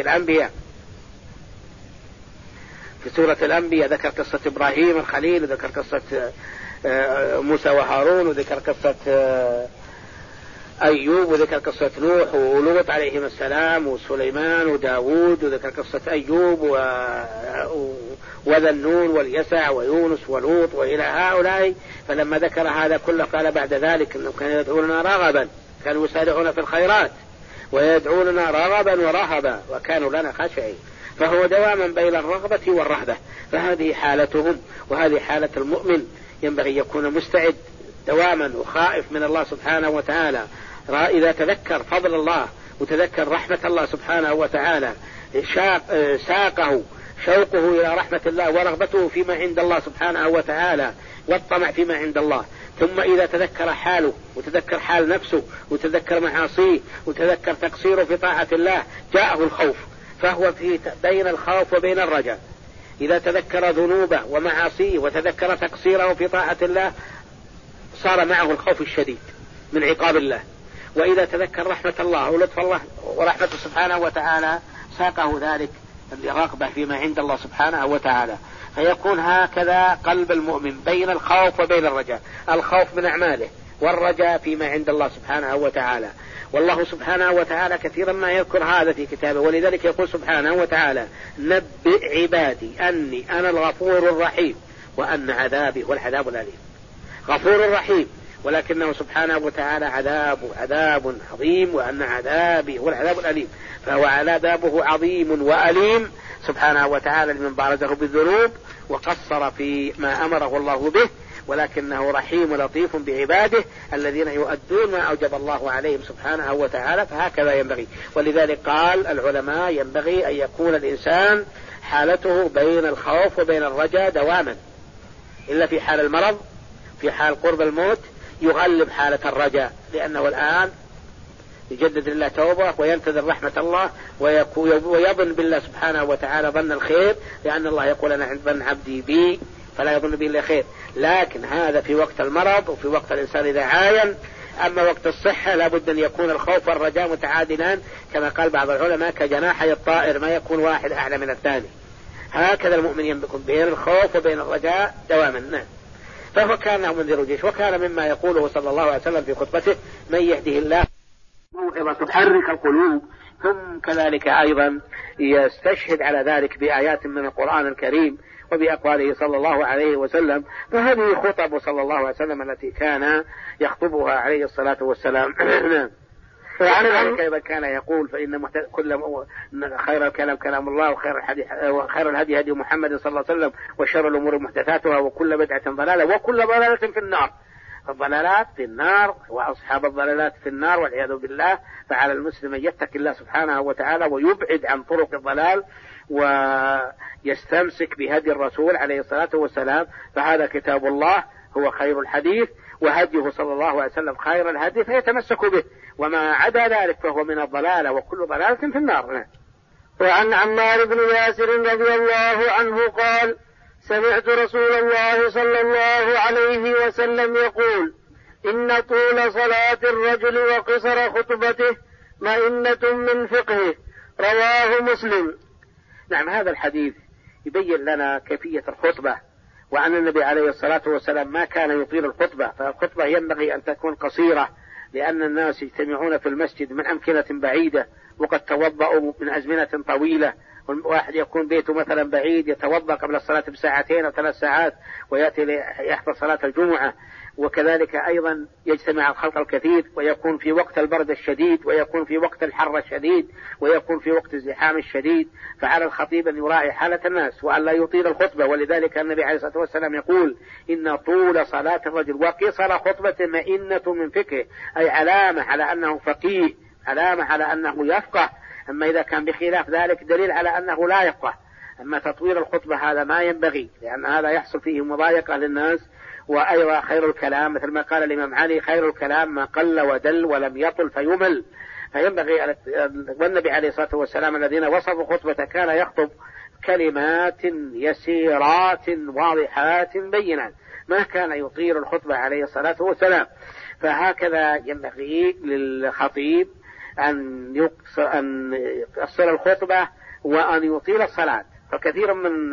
الأنبياء ذكر قصة إبراهيم الخليل، وذكر قصة موسى وهارون، وذكر قصة أيوب، وذكر قصة نوح ولوط عليهم السلام، وسليمان وداود، وذكر قصة أيوب وذا النون واليسع ويونس ولوط وإلى هؤلاء. فلما ذكر هذا كله قال بعد ذلك أنهم كانوا يدعوننا رغبا، كانوا يسارعون في الخيرات ويدعوننا رغبا ورهبا وكانوا لنا خاشعين. فهو دواما بين الرغبة والرهبة، فهذه حالتهم وهذه حالة المؤمن، ينبغي يكون مستعد دواما وخائف من الله سبحانه وتعالى، إذا تذكر فضل الله وتذكر رحمة الله سبحانه وتعالى ساقه شوقه إلى رحمة الله ورغبته فيما عند الله سبحانه وتعالى والطمع فيما عند الله. ثم إذا تذكر حاله وتذكر حال نفسه وتذكر معاصيه وتذكر تقصيره في طاعة الله جاءه الخوف، فهو بين الخوف وبين الرجاء. إذا تذكر ذنوبه ومعاصيه وتذكر تقصيره في طاعة الله صار معه الخوف الشديد من عقاب الله. وإذا تذكر رحمة الله ولطف الله ورحمته سبحانه وتعالى ساقه ذلك الرغبة فيما عند الله سبحانه وتعالى. فيكون هكذا قلب المؤمن بين الخوف وبين الرجاء، الخوف من أعماله والرجاء فيما عند الله سبحانه وتعالى. والله سبحانه وتعالى كثيرا ما يذكر هذا في كتابه، ولذلك يقول سبحانه وتعالى: نبئ عبادي أني أنا الغفور الرحيم وأن عذابي هو العذاب الأليم. غفور رحيم، ولكنه سبحانه وتعالى عذاب عظيم، وأن عذابي هو العذاب الأليم، فهو عذابه عظيم وأليم سبحانه وتعالى لمن بارزه بالذنوب وقصر في ما أمره الله به، ولكنه رحيم لطيف بعباده الذين يؤدون ما أوجب الله عليهم سبحانه وتعالى. فهكذا ينبغي. ولذلك قال العلماء: ينبغي أن يكون الإنسان حالته بين الخوف وبين الرجاء دواما، إلا في حال المرض، في حال قرب الموت يغلب حالة الرجاء، لأنه الآن يجدد لله توبة وينتظر رحمة الله ويظن بالله سبحانه وتعالى ظن الخير، لأن الله يقول: أنا عند ظن عبدي بي فلا يظن بي إلا خير. لكن هذا في وقت المرض وفي وقت الإنسان إذا عاين. أما وقت الصحة لابد أن يكون الخوف والرجاء متعادلان، كما قال بعض العلماء: كجناحي الطائر ما يكون واحد أعلى من الثاني. هكذا المؤمن يكون بين الخوف وبين الرجاء دواما. فهو كان له منذر جيش. وكان مما يقوله صلى الله عليه وسلم في خطبته: من يهده الله موعظة تحرك القلوب. ثم كذلك أيضا يستشهد على ذلك بآيات من القرآن الكريم وبأقواله صلى الله عليه وسلم. فهذه خطب صلى الله عليه وسلم التي كان يخطبها عليه الصلاة والسلام. وعن كان يقول: فإن كل خير الكلام كلام الله، وخير الهدي هدي محمد صلى الله عليه وسلم، وشر الأمور محدثاتها، وكل بدعة ضلالة، وكل ضلالة في النار. الضلالات في النار وأصحاب الضلالات في النار والعياذ بالله. فعلى المسلم أن يتقي الله سبحانه وتعالى ويبعد عن طرق الضلال ويستمسك بهدي الرسول عليه الصلاة والسلام. فهذا كتاب الله هو خير الحديث، وهديه صلى الله عليه وسلم خير الهدي، فيتمسك به، وما عدا ذلك فهو من الضلالة، وكل ضلالة في النار. وعن عمار بن ياسر رضي الله عنه قال: سمعت رسول الله صلى الله عليه وسلم يقول: إن طول صلاة الرجل وقصر خطبته مئنة من فقهه. رواه مسلم. نعم، هذا الحديث يبين لنا كيفية الخطبة، وأن النبي عليه الصلاة والسلام ما كان يطيل الخطبة. فالخطبة ينبغي أن تكون قصيرة، لأن الناس يجتمعون في المسجد من أمكنة بعيدة، وقد توضأوا من أزمنة طويلة. والواحد يكون بيته مثلا بعيد يتوضأ قبل الصلاة بساعتين أو 3 ساعات ويأتي يحضر صلاة الجمعة. وكذلك أيضا يجتمع الخلق الكثير، ويكون في وقت البرد الشديد، ويكون في وقت الحر الشديد، ويكون في وقت الزحام الشديد. فعلى الخطيب أن يراعي حالة الناس وأن لا يطيل الخطبة. ولذلك النبي عليه الصلاة والسلام يقول: إن طول صلاة الرجل وقصر خطبة مئنة من فقهه، أي علامة على أنه فقيه، علامة على أنه يفقه. أما إذا كان بخلاف ذلك دليل على أنه لا يفقه. أما تطويل الخطبة هذا ما ينبغي، لأن هذا يحصل فيه مضايقة للناس. وأيضا خير الكلام مثل ما قال الإمام علي: خير الكلام ما قل ودل ولم يطل فيمل. فينبغي. والنبي عليه الصلاة والسلام الذين وصفوا خطبة كان يخطب كلمات يسيرات واضحات بينات، ما كان يطيل الخطبة عليه الصلاة والسلام. فهكذا ينبغي للخطيب أن يقصر الخطبة وأن يطيل الصلاة. فكثير من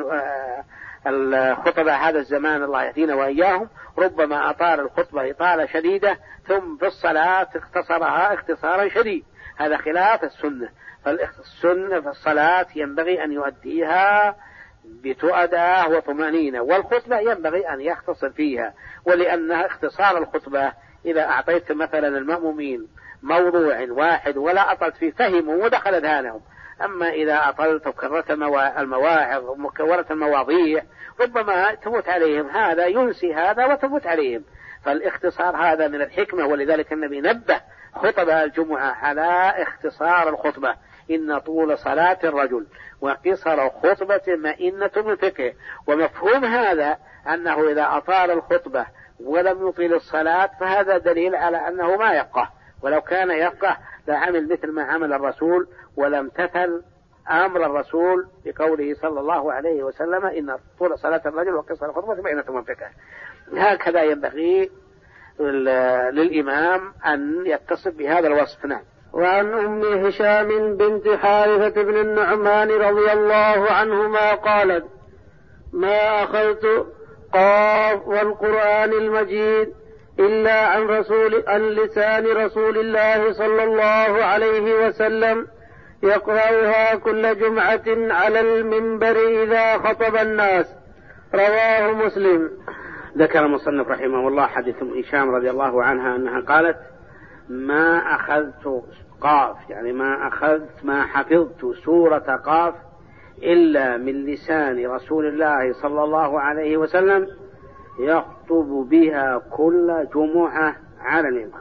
الخطبة هذا الزمان الله يهدينا وإياهم ربما أطال الخطبة إطالة شديدة، ثم في الصلاة اختصرها اختصارا شديد. هذا خلاف السنة. فالسنة في الصلاة ينبغي أن يؤديها بتؤدى وطمأنينة، والخطبة ينبغي أن يختصر فيها. ولأن اختصار الخطبة إذا أعطيت مثلا المأمومين موضوع واحد ولا أطلت فيه فهموا ودخل أذهانهم. أما إذا أطلت وكررت المواعظ وكررت المواضيع ربما تفوت عليهم، هذا ينسي هذا وتفوت عليهم. فالاختصار هذا من الحكمة، ولذلك النبي نبه خطبة الجمعة على اختصار الخطبة. إن طول صلاة الرجل وقصر خطبة مئنة من فقه. ومفهوم هذا أنه إذا أطال الخطبة ولم يطيل الصلاة فهذا دليل على أنه ما يفقه، ولو كان يفقه لعمل مثل ما عمل الرسول ولم تثل أمر الرسول بقوله صلى الله عليه وسلم إن طول صلاة الرجل وقصر خطبة مئنة من فقه. هكذا ينبغي للإمام أن يتصف بهذا الوصف. نعم. وعن أم هشام بنت حارثة بن النعمان رضي الله عنهما قالت: ما أخذت قاف والقرآن المجيد إلا عن لسان رسول الله صلى الله عليه وسلم يقرأها كل جمعة على المنبر إذا خطب الناس. رواه مسلم. ذكر المصنف رحمه الله حديث أم هشام رضي الله عنها أنها قالت: ما أخذت قاف، يعني ما حفظت سورة قاف إلا من لسان رسول الله صلى الله عليه وسلم يخطب بها كل جمعة على المنبر.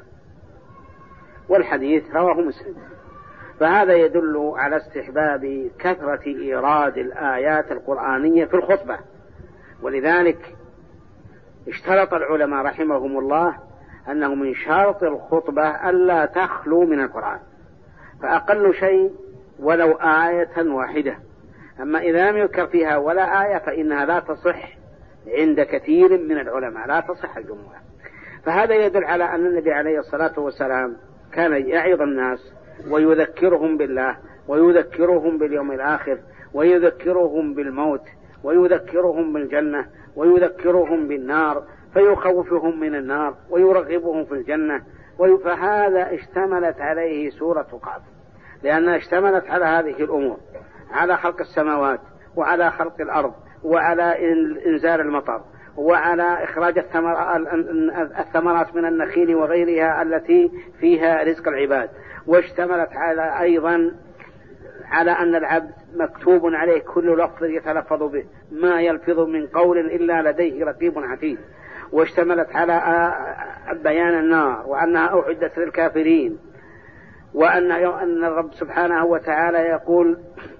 والحديث رواه مسلم. فهذا يدل على استحباب كثرة إيراد الآيات القرآنية في الخطبة. ولذلك اشترط العلماء رحمهم الله أنه من شرط الخطبة ألا تخلو من القرآن، فأقل شيء ولو آية واحدة. أما إذا لم يذكر فيها ولا آية فإنها لا تصح عند كثير من العلماء، لا تصح الجمعة. فهذا يدل على أن النبي عليه الصلاة والسلام كان يعظ الناس ويذكرهم بالله ويذكرهم باليوم الآخر ويذكرهم بالموت ويذكرهم بالجنة ويذكرهم بالنار، فيخوفهم من النار ويرغبهم في الجنة. فهذا اشتملت عليه سورة قاف، لأنها اشتملت على هذه الأمور، على خلق السماوات وعلى خلق الأرض وعلى إنزال المطر وعلى إخراج الثمرات من النخيل وغيرها التي فيها رزق العباد، واشتملت على أيضا على أن العبد مكتوب عليه كل لفظ يتلفظ به، ما يلفظ من قول إلا لديه رقيب عتيد. واشتملت على بيان النار وأنها أعدت للكافرين، وأن الرب سبحانه وتعالى يقول: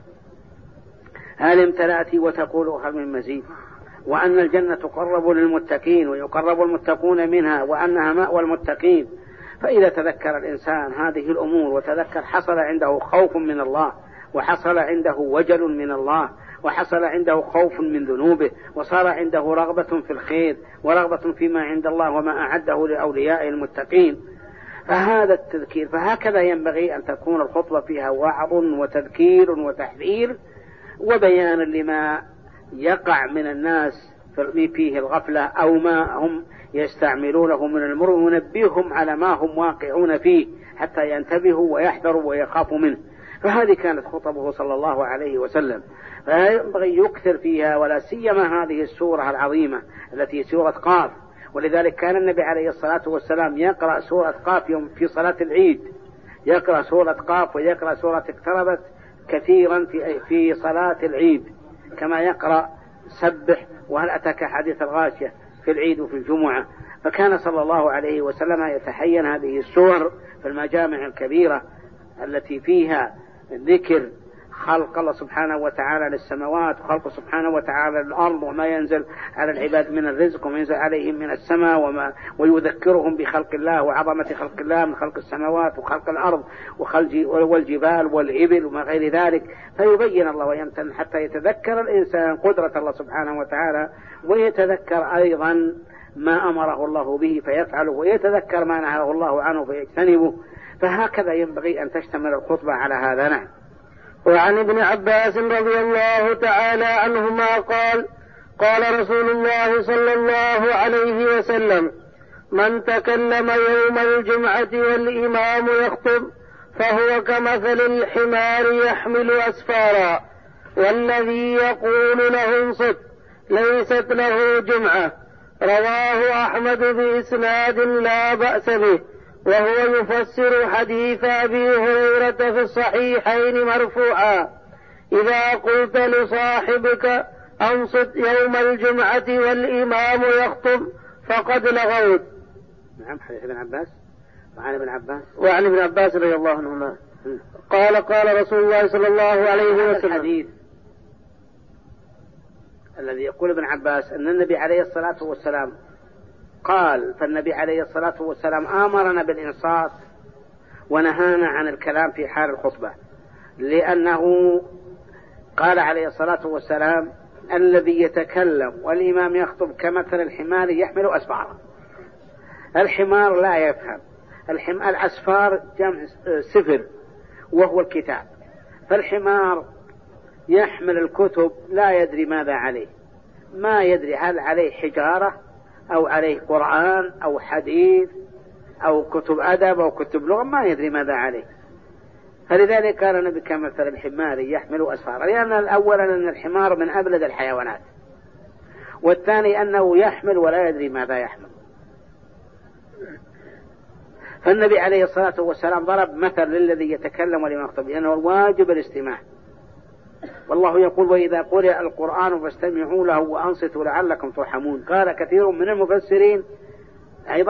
هل امتلأت وتقول هل من مزيد، وأن الجنة تقرب للمتقين ويقرب المتقون منها وأنها مأوى المتقين. فإذا تذكر الإنسان هذه الأمور وتذكر حصل عنده خوف من الله وحصل عنده وجل من الله وحصل عنده خوف من ذنوبه وصار عنده رغبة في الخير ورغبة فيما عند الله وما أعده لأولياء المتقين. فهذا التذكير، فهكذا ينبغي أن تكون الخطبة فيها وعظ وتذكير وتحذير وبيان لما يقع من الناس فيه الغفلة أو ما هم يستعملونه من المر، ونبيهم على ما هم واقعون فيه حتى ينتبهوا ويحذروا ويخافوا منه. فهذه كانت خطبه صلى الله عليه وسلم، فينبغي يكثر فيها، ولا سيما هذه السورة العظيمة التي سورة قاف. ولذلك كان النبي عليه الصلاة والسلام يقرأ سورة قاف يوم في صلاة العيد، يقرأ سورة قاف ويقرأ سورة اقتربت كثيرا في صلاة العيد، كما يقرأ سبح وهل أتاك حديث الغاشية في العيد وفي الجمعة. فكان صلى الله عليه وسلم يتحين هذه السور في المجامع الكبيرة التي فيها ذكر خلق الله سبحانه وتعالى للسماوات وخلق سبحانه وتعالى للأرض وما ينزل على العباد من الرزق وما ينزل عليهم من السماء ويذكرهم بخلق الله وعظمة خلق الله من خلق السماوات وخلق الأرض والجبال والإبل وما غير ذلك. فيبين الله ويمتن حتى يتذكر الإنسان قدرة الله سبحانه وتعالى، ويتذكر أيضا ما أمره الله به فيفعله، ويتذكر ما نهاه الله عنه فيجتنبه. فهكذا ينبغي أن تشتمل الخطبة على هذا. نعم. وعن ابن عباس رضي الله تعالى عنهما قال: قال رسول الله صلى الله عليه وسلم: من تكلم يوم الجمعة والإمام يخطب فهو كمثل الحمار يحمل أسفارا، والذي يقول له انصت ليست له جمعة. رواه أحمد بإسناد لا بأس به، وهو يفسر حديث أبي هريرة في الصحيحين مرفوعا: إذا قلت لصاحبك أنصت يوم الجمعة والإمام يخطب فقد لغوت. نعم، حديث ابن عباس وعن ابن عباس رضي الله عنهما قال رسول الله صلى الله عليه وسلم. الحديث الذي يقول ابن عباس أن النبي عليه الصلاة والسلام قال، فالنبي عليه الصلاة والسلام آمرنا بالإنصات ونهانا عن الكلام في حال الخطبة، لأنه قال عليه الصلاة والسلام: الذي يتكلم والإمام يخطب كمثل الحمار يحمل أسفارا. الحمار لا يفهم، الأسفار جمع سفر وهو الكتاب، فالحمار يحمل الكتب لا يدري ماذا عليه، ما يدري هل عليه حجارة أو عليه قرآن أو حديث أو كتب أدب أو كتب لغة، ما يدري ماذا عليه. فلذلك قال النبي كمثل الحمار يحمل أسفارا، لأن أولا أن الحمار من أبلد الحيوانات، والثاني أنه يحمل ولا يدري ماذا يحمل. فالنبي عليه الصلاة والسلام ضرب مثل للذي يتكلم ولمن يخطب، لأنه الواجب الاستماع. والله يقول: وإذا قرئ القرآن فاستمعوا له وأنصتوا لعلكم ترحمون. قال كثير من المفسرين أيضا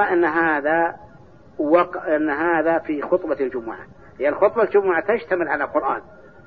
أن هذا في خطبة الجمعة، لأن خطبة الجمعة تشتمل على قرآن،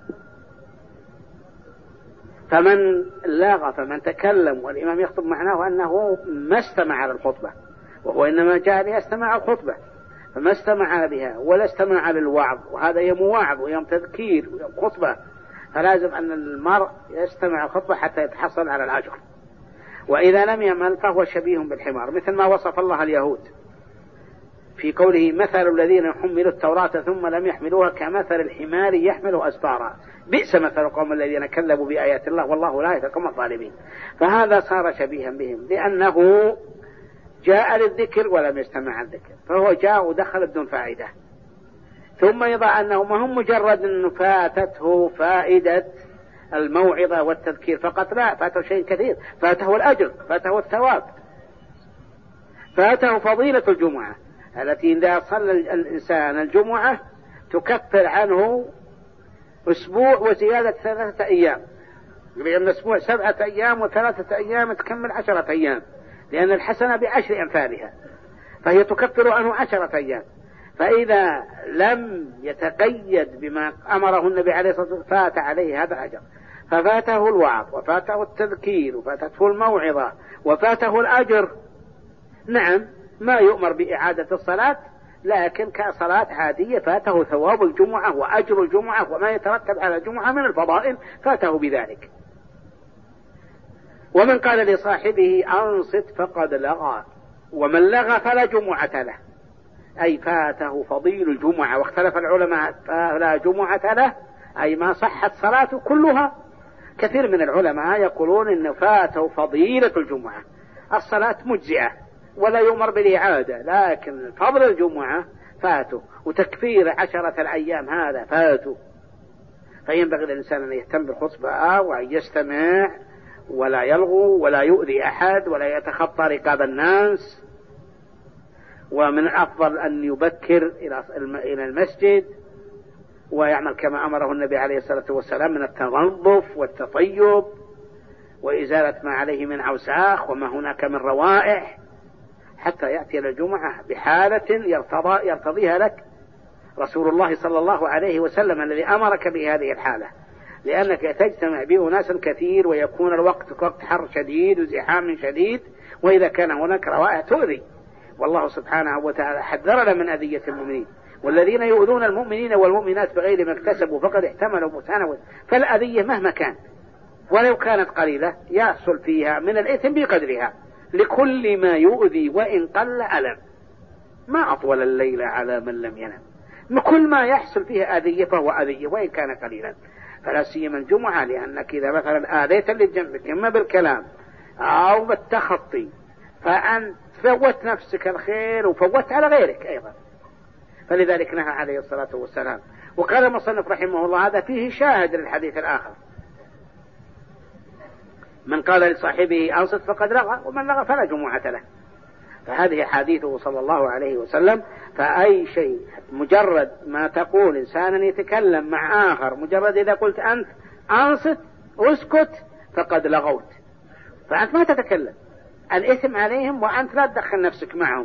فمن لغى فمن تكلم والإمام يخطب معناه أنه ما استمع على الخطبة، وهو إنما جاء ليستمع الخطبة، فما استمع بها ولا استمع للوعظ، وهذا يوم وعظ ويوم تذكير ويوم خطبة، فلازم أن المرء يستمع الخطبة حتى يتحصل على الأجر. وإذا لم يعمل فهو شبيه بالحمار، مثل ما وصف الله اليهود في قوله: مثل الذين حملوا التوراة ثم لم يحملوها كمثل الحمار يحمل أسفارا، بئس مثل القوم الذين كذبوا بآيات الله والله لا يهدي القوم الظالمين. فهذا صار شبيها بهم، لأنه جاء للذكر ولم يستمع الذكر، فهو جاء ودخل بدون فائدة. ثم يضع أنه ما هم مجرد أنه فاتته فائدة الموعظة والتذكير فقط، لا، فاته شيء كثير، فاته الأجر، فاته الثواب، فاته فضيلة الجمعة التي إذا صلى الإنسان الجمعة تكفر عنه أسبوع وزيادة 3 أيام، لأن أسبوع 7 أيام و3 أيام تكمل 10 أيام، لأن الحسنة ب10 أمثالها، فهي تكفر عنه 10 أيام. فإذا لم يتقيد بما أمره النبي عليه الصلاة والسلام فات عليه هذا الأجر، ففاته الوعظ وفاته التذكير وفاته الموعظة وفاته الأجر. نعم، ما يؤمر بإعادة الصلاة، لكن كصلاة عادية فاته ثواب الجمعة وأجر الجمعة وما يترتب على الجمعة من الفضائل، فاته بذلك. ومن قال لصاحبه أنصت فقد لغى، ومن لغى فلا جمعة له، أي فاته فضيل الجمعة. واختلف العلماء فلا جمعة له أي ما صحت صلاته كلها. كثير من العلماء يقولون إن فاته فضيلة الجمعة، الصلاة مجزئة ولا يؤمر بالإعادة، لكن فضل الجمعة فاته، وتكفير 10 الأيام هذا فاته. فينبغي الإنسان أن يهتم بالخطبة وأن يستمع ولا يلغو ولا يؤذي أحد ولا يتخطى رقاب الناس. ومن الأفضل أن يبكر إلى المسجد ويعمل كما أمره النبي عليه الصلاة والسلام من التنظف والتطيب وإزالة ما عليه من أوساخ وما هناك من روائح، حتى يأتي إلى الجمعة بحالة يرتضيها لك رسول الله صلى الله عليه وسلم الذي أمرك بهذه الحالة، لأنك تجتمع به ناس كثير ويكون الوقت وقت حر شديد وزحام شديد، وإذا كان هناك روائح تؤذي. والله سبحانه وتعالى حذرنا من أذية المؤمنين، والذين يؤذون المؤمنين والمؤمنات بغير ما اكتسبوا فقد احتملوا بهتانا. فالأذية مهما كان ولو كانت قليلة يحصل فيها من الإثم بقدرها، لكل ما يؤذي وإن قل ألم. ما أطول الليل على من لم ينم، كل ما يحصل فيها أذية فهو أذية وإن كان قليلا. فلا سيما الجمعة، لأنك إذا مثلا آذيت لجنبك إما بالكلام أو بالتخطي فأنت فوت نفسك الخير وفوت على غيرك أيضا. فلذلك نهى عليه الصلاة والسلام. وقال المصنف رحمه الله هذا فيه شاهد للحديث الآخر: من قال لصاحبه أنصت فقد لغى، ومن لغى فلا جمعة له. فهذه حديثه صلى الله عليه وسلم. فأي شيء مجرد ما تقول إنسان يتكلم مع آخر، مجرد إذا قلت أنت أنصت اسكت فقد لغوت، فأنت ما تتكلم، الإثم عليهم وأنت لا تدخل نفسك معهم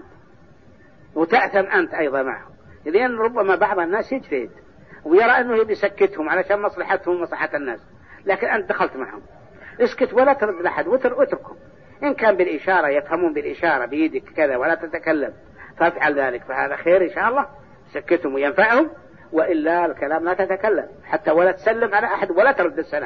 وتأثم أنت أيضا معهم. إذن ربما بعض الناس يجتهد ويرى أنه يبي يسكتهم علشان مصلحتهم ومصلحة الناس، لكن أنت دخلت معهم، اسكت ولا ترد لأحد واتركهم. إن كان بالإشارة يفهمون بالإشارة بيدك كذا ولا تتكلم فافعل ذلك، فهذا خير إن شاء الله، سكتهم وينفعهم. وإلا الكلام لا تتكلم حتى ولا تسلم على أحد ولا ترد السلام.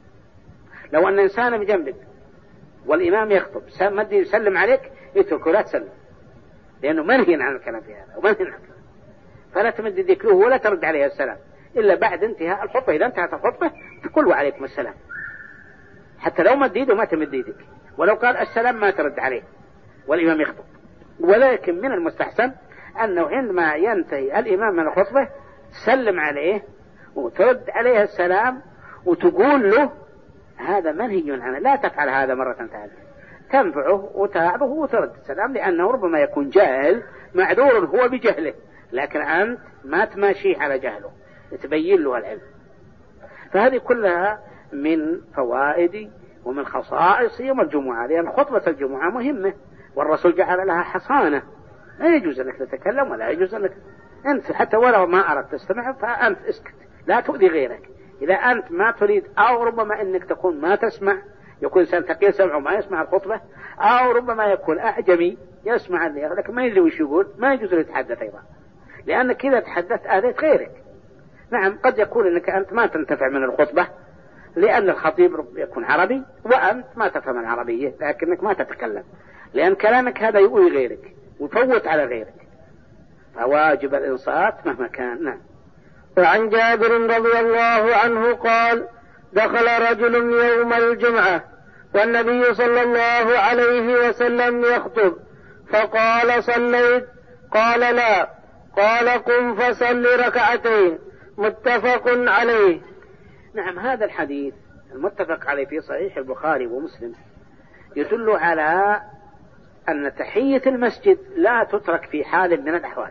لو أن إنسان بجنبك والإمام يخطب مد يسلم عليك اتركه لا تسلم، لأنه منهي عن الكلام في هذا ومنهي عن الكلام، فلا تمد يدك له ولا ترد عليه السلام إلا بعد انتهاء الخطبة. إذا انتهت الخطبة تقول وعليكم السلام، حتى لو مد يده ما تمد يدك، ولو قال السلام ما ترد عليه والإمام يخطب. ولكن من المستحسن أنه عندما ينتهي الإمام من الخطبة تسلم عليه وترد عليه السلام وتقول له هذا منهي عنه، لا تفعل هذا مرة ثانية، تنفعه وتعظه وترد السلام، لأنه ربما يكون جاهل معذور هو بجهله، لكن أنت ما تماشيه على جهله، تبين له العلم. فهذه كلها من فوائد ومن خصائص يوم الجمعة، لأن خطبة الجمعة مهمة والرسول جعل لها حصانة، لا يجوز أنك تتكلم ولا يجوز أنك أنت حتى ولو ما أردت تستمع فأنت اسكت، لا تؤذي غيرك. إذا أنت ما تريد أو ربما أنك تكون ما تسمع، يكون إنسان ثقيل سمعه ما يسمع الخطبة، أو ربما يكون أعجمي يسمع لكن ما يدري وش يقول، ما يجوز يتحدث أيضا، لأنك إذا تحدثت آذيت غيرك. نعم قد يكون أنك أنت ما تنتفع من الخطبة لأن الخطيب يكون عربي وأنت ما تفهم العربية، لكنك ما تتكلم، لأن كلامك هذا يؤذي غيرك ويفوت على غيرك، فواجب الإنصات مهما كان. نعم. وعن جابر رضي الله عنه قال: دخل رجل يوم الجمعة والنبي صلى الله عليه وسلم يخطب، فقال: صليت؟ قال: لا. قال: قم فصل ركعتين. متفق عليه. نعم، هذا الحديث المتفق عليه في صحيح البخاري ومسلم يدل على أن تحية المسجد لا تترك في حال من الأحوال،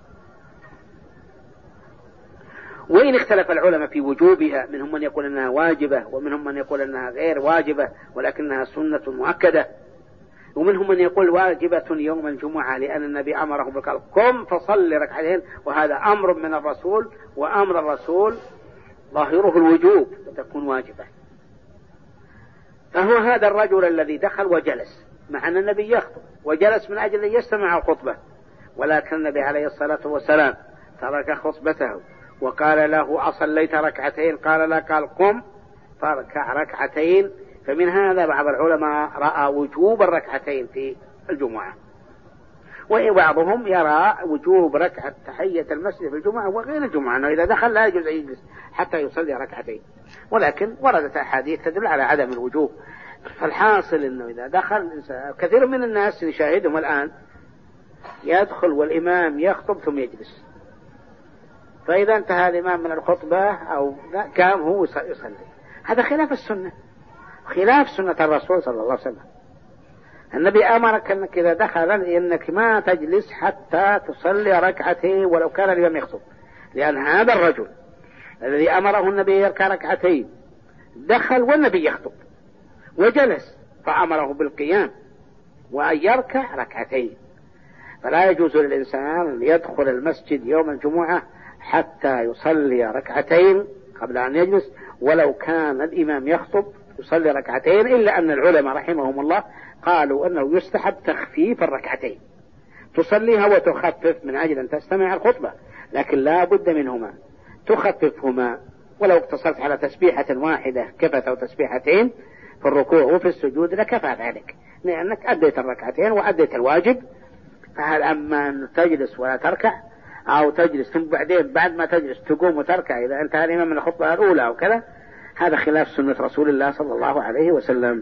وإن اختلف العلماء في وجوبها، منهم من يقول أنها واجبة ومنهم من يقول أنها غير واجبة ولكنها سنة مؤكدة، ومنهم من يقول واجبة يوم الجمعة لأن النبي أمره بالقول قم فصل ركعتين، وهذا أمر من الرسول، وأمر الرسول ظاهره الوجوب وتكون واجبة. فهو هذا الرجل الذي دخل وجلس مع أن النبي يخطب، وجلس من أجل أن يستمع الخطبة، ولكن النبي عليه الصلاة والسلام ترك خطبته وقال له: أصليت ركعتين؟ قال: لا. قال: قم فاركع ركعتين. فمن هذا بعض العلماء رأى وجوب الركعتين في الجمعة، وبعضهم يرى وجوب ركعة تحية المسجد في الجمعة وغير الجمعة، أنه إذا دخل لا يجوز أن يجلس حتى يصلي ركعتين، ولكن وردت أحاديث تدل على عدم الوجوب. فالحاصل أنه إذا دخل كثير من الناس نشاهدهم الآن يدخل والإمام يخطب ثم يجلس، فإذا انتهى الإمام من الخطبة أو قام هو يصلي، هذا خلاف السنة، خلاف سنة الرسول صلى الله عليه وسلم. النبي أمرك أنك إذا دخل إنك ما تجلس حتى تصلي ركعتين ولو كان الإمام يخطب، لأن هذا الرجل الذي أمره النبي يركع ركعتين دخل والنبي يخطب وجلس، فأمره بالقيام وأن يركع ركعتين. فلا يجوز للإنسان أن يدخل المسجد يوم الجمعة حتى يصلي ركعتين قبل أن يجلس، ولو كان الإمام يخطب يصلي ركعتين، إلا أن العلماء رحمهم الله قالوا أنه يستحب تخفيف الركعتين، تصليها وتخفف من أجل أن تستمع الخطبة، لكن لا بد منهما، تخففهما، ولو اقتصرت على تسبيحة واحدة كفت أو تسبيحتين في الركوع وفي السجود لكفى ذلك، لأنك أديت الركعتين وأديت الواجب. فهل أما أن تجلس ولا تركع، أو تجلس ثم بعدين بعد ما تجلس تقوم وتركع إذا انتهى الإمام من الخطبة الأولى أو كذا، هذا خلاف سنة رسول الله صلى الله عليه وسلم.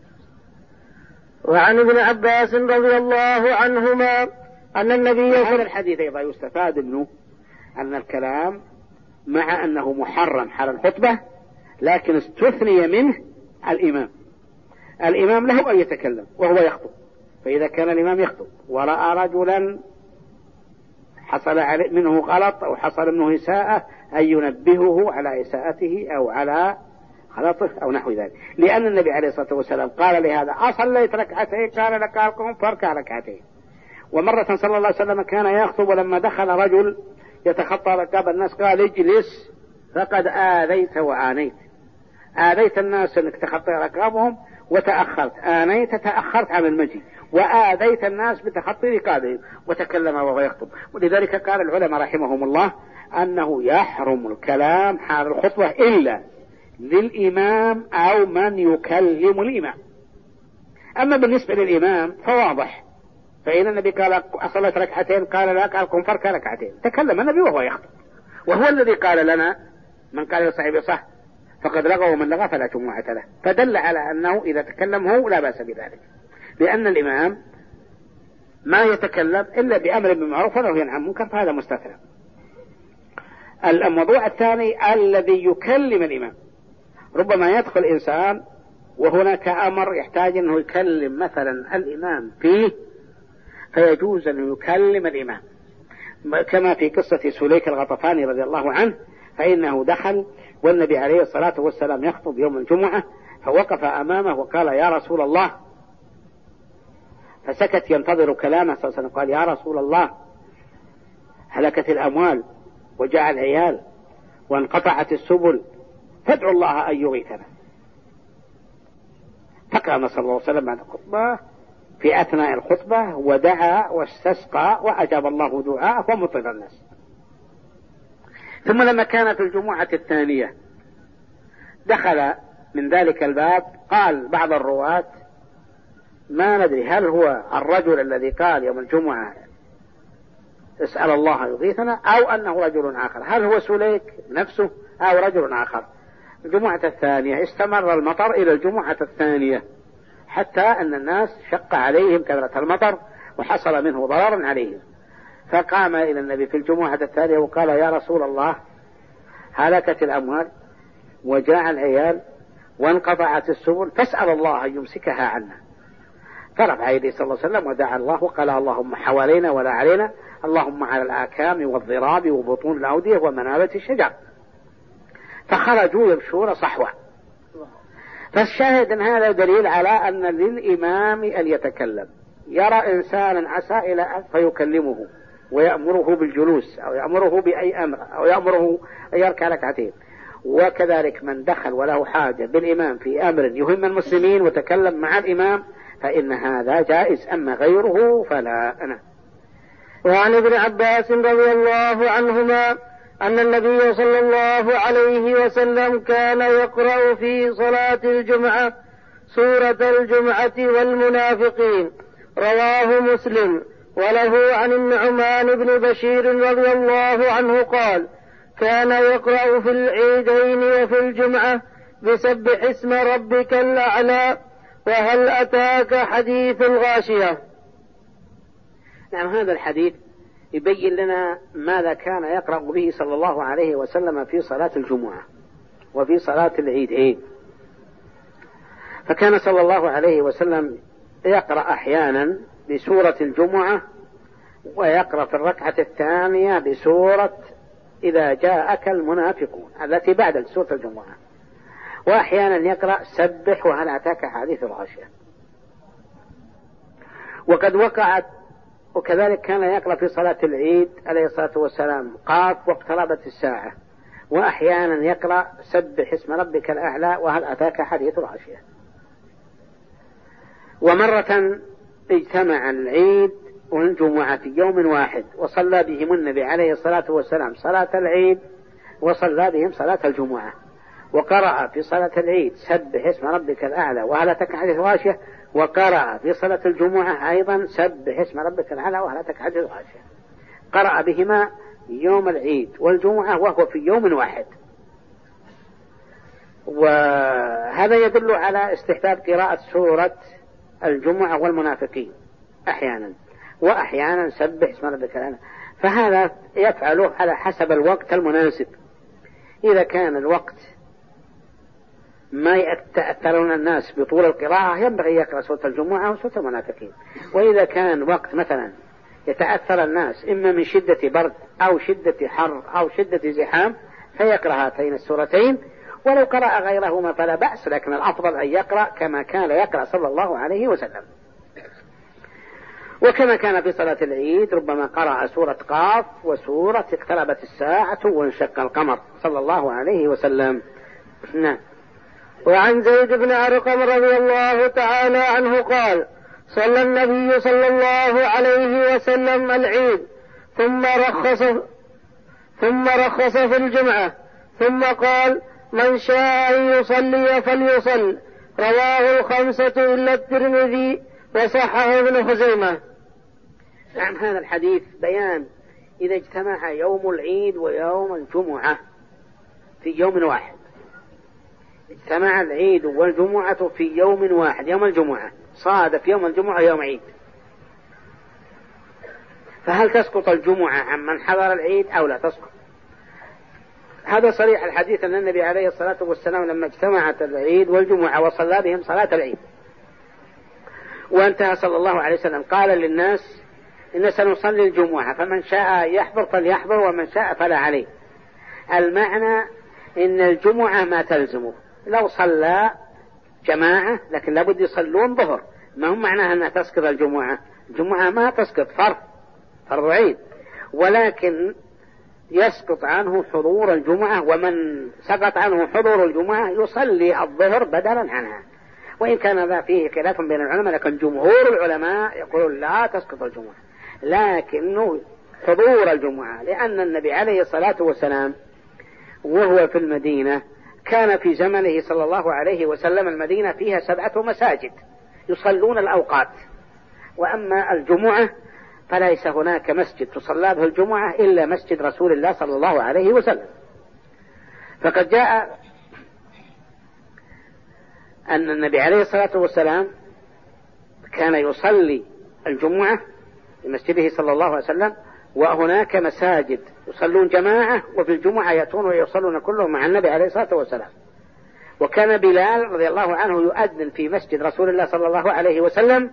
وعن ابن عباس رضي الله عنهما أن النبي هذا الحديث أيضا يستفاد منه أن الكلام مع أنه محرم حال الخطبة لكن استثني منه الإمام له أن يتكلم وهو يخطب، فإذا كان الإمام يخطب ورأى رجلا حصل منه غلط أو حصل منه إساءة أن ينبهه على إساءته أو على غلطه أو نحو ذلك، لأن النبي عليه الصلاة والسلام قال لهذا: أصليت ركعتين؟ قال: لك قوم فاركع ركعتين. ومرة صلى الله عليه وسلم كان يخطب ولما دخل رجل يتخطى ركاب الناس قال: اجلس فقد آذيت وآنيت. آذيت الناس أنك تخطي ركابهم وتأخرت، آنيت تأخرت عن المجيء، وآذيت الناس بتخطي ركابهم، وتكلم وهو يخطب. ولذلك قال العلماء رحمهم الله أنه يحرم الكلام حال الخطبة إلا للإمام أو من يكلم الإمام. أما بالنسبة للإمام فواضح، فإن النبي قال: أصلت ركعتين؟ قال: لا. قال: قم فاركع ركعتين. تكلم النبي وهو يخطب، وهو الذي قال لنا: من قال لصاحبه صح فقد لغى ومن لغى فلا جمعة له. فدل على أنه إذا تكلم هو لا بأس بذلك، لأن الإمام ما يتكلم إلا بأمر بالمعروف ونهي عن المنكر، فهذا مستثنى. الموضوع الثاني الذي يكلم الإمام، ربما يدخل إنسان وهناك أمر يحتاج أنه يكلم مثلا الإمام فيه، فيجوز أن يكلم الإمام، كما في قصة سليك الغطفاني رضي الله عنه، فإنه دخل والنبي عليه الصلاة والسلام يخطب يوم الجمعة، فوقف أمامه وقال: يا رسول الله. فسكت ينتظر كلامه صلى الله عليه وسلم. قال: يا رسول الله، هلكت الأموال وجاع العيال وانقطعت السبل، فادعوا الله أن يغيثنا. فقام صلى الله عليه وسلم بعد الخطبة في أثناء الخطبة ودعا واستسقى وأجاب الله دعاءه ومطر الناس. ثم لما كانت الجمعة الثانية دخل من ذلك الباب، قال بعض الرواة: ما ندري هل هو الرجل الذي قال يوم الجمعة اسأل الله يغيثنا، أو أنه رجل آخر، هل هو سليك نفسه أو رجل آخر. الجمعة الثانية استمر المطر إلى الجمعة الثانية، حتى أن الناس شق عليهم كثرة المطر وحصل منه ضرر عليهم. فقام إلى النبي في الجمعة الثانية وقال: يا رسول الله، هلكت الأموال وجاع العيال وانقطعت السبل، فاسأل الله أن يمسكها عنا. فرفع يديه صلى الله عليه وسلم ودعا الله وقال: اللهم حوالينا ولا علينا، اللهم على الآكام والضراب وبطون الأودية ومنابت الشجر. فخرجوا يمشون صحوا. فالشاهد أن هذا دليل على أن للإمام أن يتكلم، يرى إنسانا عسى إلى فيكلمه ويأمره بالجلوس أو يأمره بأي أمر أو يأمره أن يركع ركعتين. وكذلك من دخل وله حاجة بالإمام في أمر يهم المسلمين وتكلم مع الإمام فإن هذا جائز، أما غيره فلا. وعن ابن عباس رضي الله عنهما أن النبي صلى الله عليه وسلم كان يقرأ في صلاة الجمعة سورة الجمعة والمنافقين، رواه مسلم. وله عن النعمان بن بشير رضي الله عنه قال: كان يقرأ في العيدين وفي الجمعة بسبح اسم ربك الأعلى وهل أتاك حديث الغاشية. نعم، هذا الحديث يبين لنا ماذا كان يقرأ به صلى الله عليه وسلم في صلاة الجمعة وفي صلاة العيدين. فكان صلى الله عليه وسلم يقرأ أحيانا بسورة الجمعة، ويقرأ في الركعة الثانية بسورة إذا جاءك المنافقون التي بعد سورة الجمعة، وأحيانا يقرأ سبح وهل أتاك حديث الغاشية. وقد وقعت وكذلك كان يقرأ في صلاة العيد عليه الصلاة والسلام قاف واقتربت الساعة، وأحيانا يقرأ سبح اسم ربك الأعلى وهل أتاك حديث الغاشية. ومرة اجتمع العيد والجمعة في يوم واحد وصلى بهم النبي عليه الصلاة والسلام صلاة العيد وصلى بهم صلاة الجمعة، وقرأ في صلاة العيد سبح اسم ربك الأعلى وهل أتاك حديث الغاشية، وقرأ في صلاة الجمعة أيضا سبح اسم ربك الأعلى وهل أتاك حديث الغاشية. قرأ بهما يوم العيد والجمعة وهو في يوم واحد. وهذا يدل على استحباب قراءة سورة الجمعة والمنافقين أحيانا، وأحيانا سبح اسم ربك الأعلى. فهذا يفعله على حسب الوقت المناسب. إذا كان الوقت ما يتأثرون الناس بطول القراءة ينبغي يقرأ سورة الجمعة وسورة المنافقين. وإذا كان وقت مثلا يتأثر الناس إما من شدة برد أو شدة حر أو شدة زحام فيقرأ هاتين السورتين، ولو قرأ غيرهما فلا بأس، لكن الأفضل أن يقرأ كما كان يقرأ صلى الله عليه وسلم. وكما كان في صلاة العيد ربما قرأ سورة قاف وسورة اقتربت الساعة وانشق القمر صلى الله عليه وسلم. نعم. وعن زيد بن أرقم رضي الله تعالى عنه قال: صلى النبي صلى الله عليه وسلم العيد ثم رخص في الجمعة، ثم قال: من شاء أن يصلي فليصل. رواه الخمسة إلا الترمذي وصححه ابن خزيمة. نعم. هذا الحديث بيان إذا اجتمع يوم العيد ويوم الجمعة في يوم واحد، اجتمع العيد والجمعة في يوم واحد، يوم الجمعة صادف يوم الجمعة يوم عيد، فهل تسقط الجمعة عن من حضر العيد أو لا تسقط؟ هذا صريح الحديث أن النبي عليه الصلاة والسلام لما اجتمعت العيد والجمعة وصلى بهم صلاة العيد وانتهى صلى الله عليه وسلم قال للناس: إن سنصلي الجمعة فمن شاء يحضر فليحضر ومن شاء فلا عليه. المعنى إن الجمعة ما تلزمه، لو صلى جماعة لكن لابد يصلون ظهر، ما هم معناها أنها تسقط الجمعة ما تسقط، فرض عيد، ولكن يسقط عنه حضور الجمعة، ومن سقط عنه حضور الجمعة يصلي الظهر بدلا عنها. وإن كان ذا فيه خلاف بين العلماء، لكن جمهور العلماء يقولون لا تسقط الجمعة، لكنه حضور الجمعة، لأن النبي عليه الصلاة والسلام وهو في المدينة كان في زمنه صلى الله عليه وسلم المدينة فيها 7 مساجد يصلون الأوقات، وأما الجمعة فليس هناك مسجد تصلى به الجمعة إلا مسجد رسول الله صلى الله عليه وسلم. فقد جاء أن النبي عليه الصلاة والسلام كان يصلي الجمعة في مسجده صلى الله عليه وسلم، وهناك مساجد يصلون جماعة وفي الجمعة يأتون ويصلون كلهم مع النبي عليه الصلاة والسلام. وكان بلال رضي الله عنه يؤذن في مسجد رسول الله صلى الله عليه وسلم،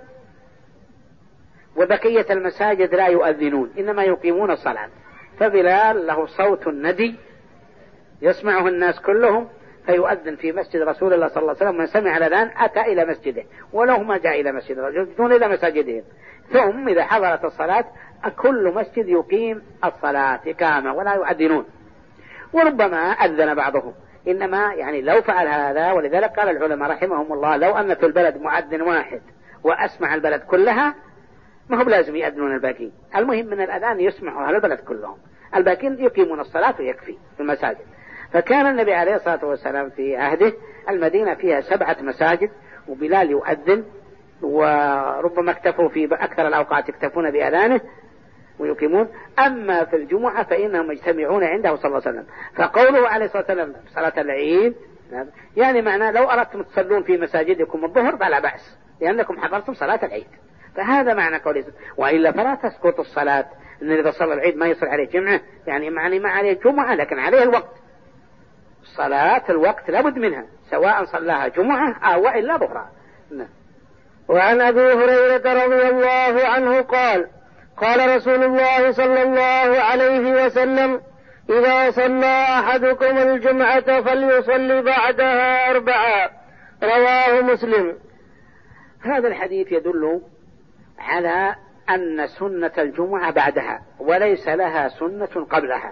وبقية المساجد لا يؤذنون إنما يقيمون الصلاة، فبلال له صوت ندي يسمعه الناس كلهم، فيؤذن في مسجد رسول الله صلى الله عليه وسلم، من سمع الأذان أتى إلى مسجده ولو ما جاء إلى مسجده يجدون إلى مساجدهم. ثم إذا حضرت الصلاة كل مسجد يقيم الصلاة إقامة ولا يؤذنون، وربما أذن بعضهم، إنما يعني لو فعل هذا. ولذلك قال العلماء رحمهم الله: لو أن في البلد مؤذن واحد وأسمع البلد كلها ما هو لازم يأذنون الباقين، المهم من الأذان يسمعوا أهل البلد كلهم، الباقين يقيمون الصلاة ويكفي في المساجد. فكان النبي عليه الصلاة والسلام في عهده المدينة فيها 7 مساجد، وبلال يؤذن، وربما اكتفوا في أكثر الأوقات يكتفون بأذانه ويقيمون. أما في الجمعة فإنهم يجتمعون عنده صلى الله عليه وسلم. فقوله عليه الصلاة والسلام صلاة العيد يعني معناه لو أردتم تصلون في مساجدكم الظهر فلا بأس، لأنكم حضرتم صلاة العيد، فهذا معنى قوله. وإلا فلا تسقط الصلاة، إن إذا صلى العيد ما يصل عليه جمعة، يعني معني ما عليه جمعة لكن عليه الوقت، صلاة الوقت لابد منها سواء صلاها جمعة أو وإلا ظهرا. وعن أبي هريرة رضي الله عنه قال: قال رسول الله صلى الله عليه وسلم: إذا صلى أحدكم الجمعة فليصلي بعدها 4. رواه مسلم. هذا الحديث يدل على أن سنة الجمعة بعدها وليس لها سنة قبلها،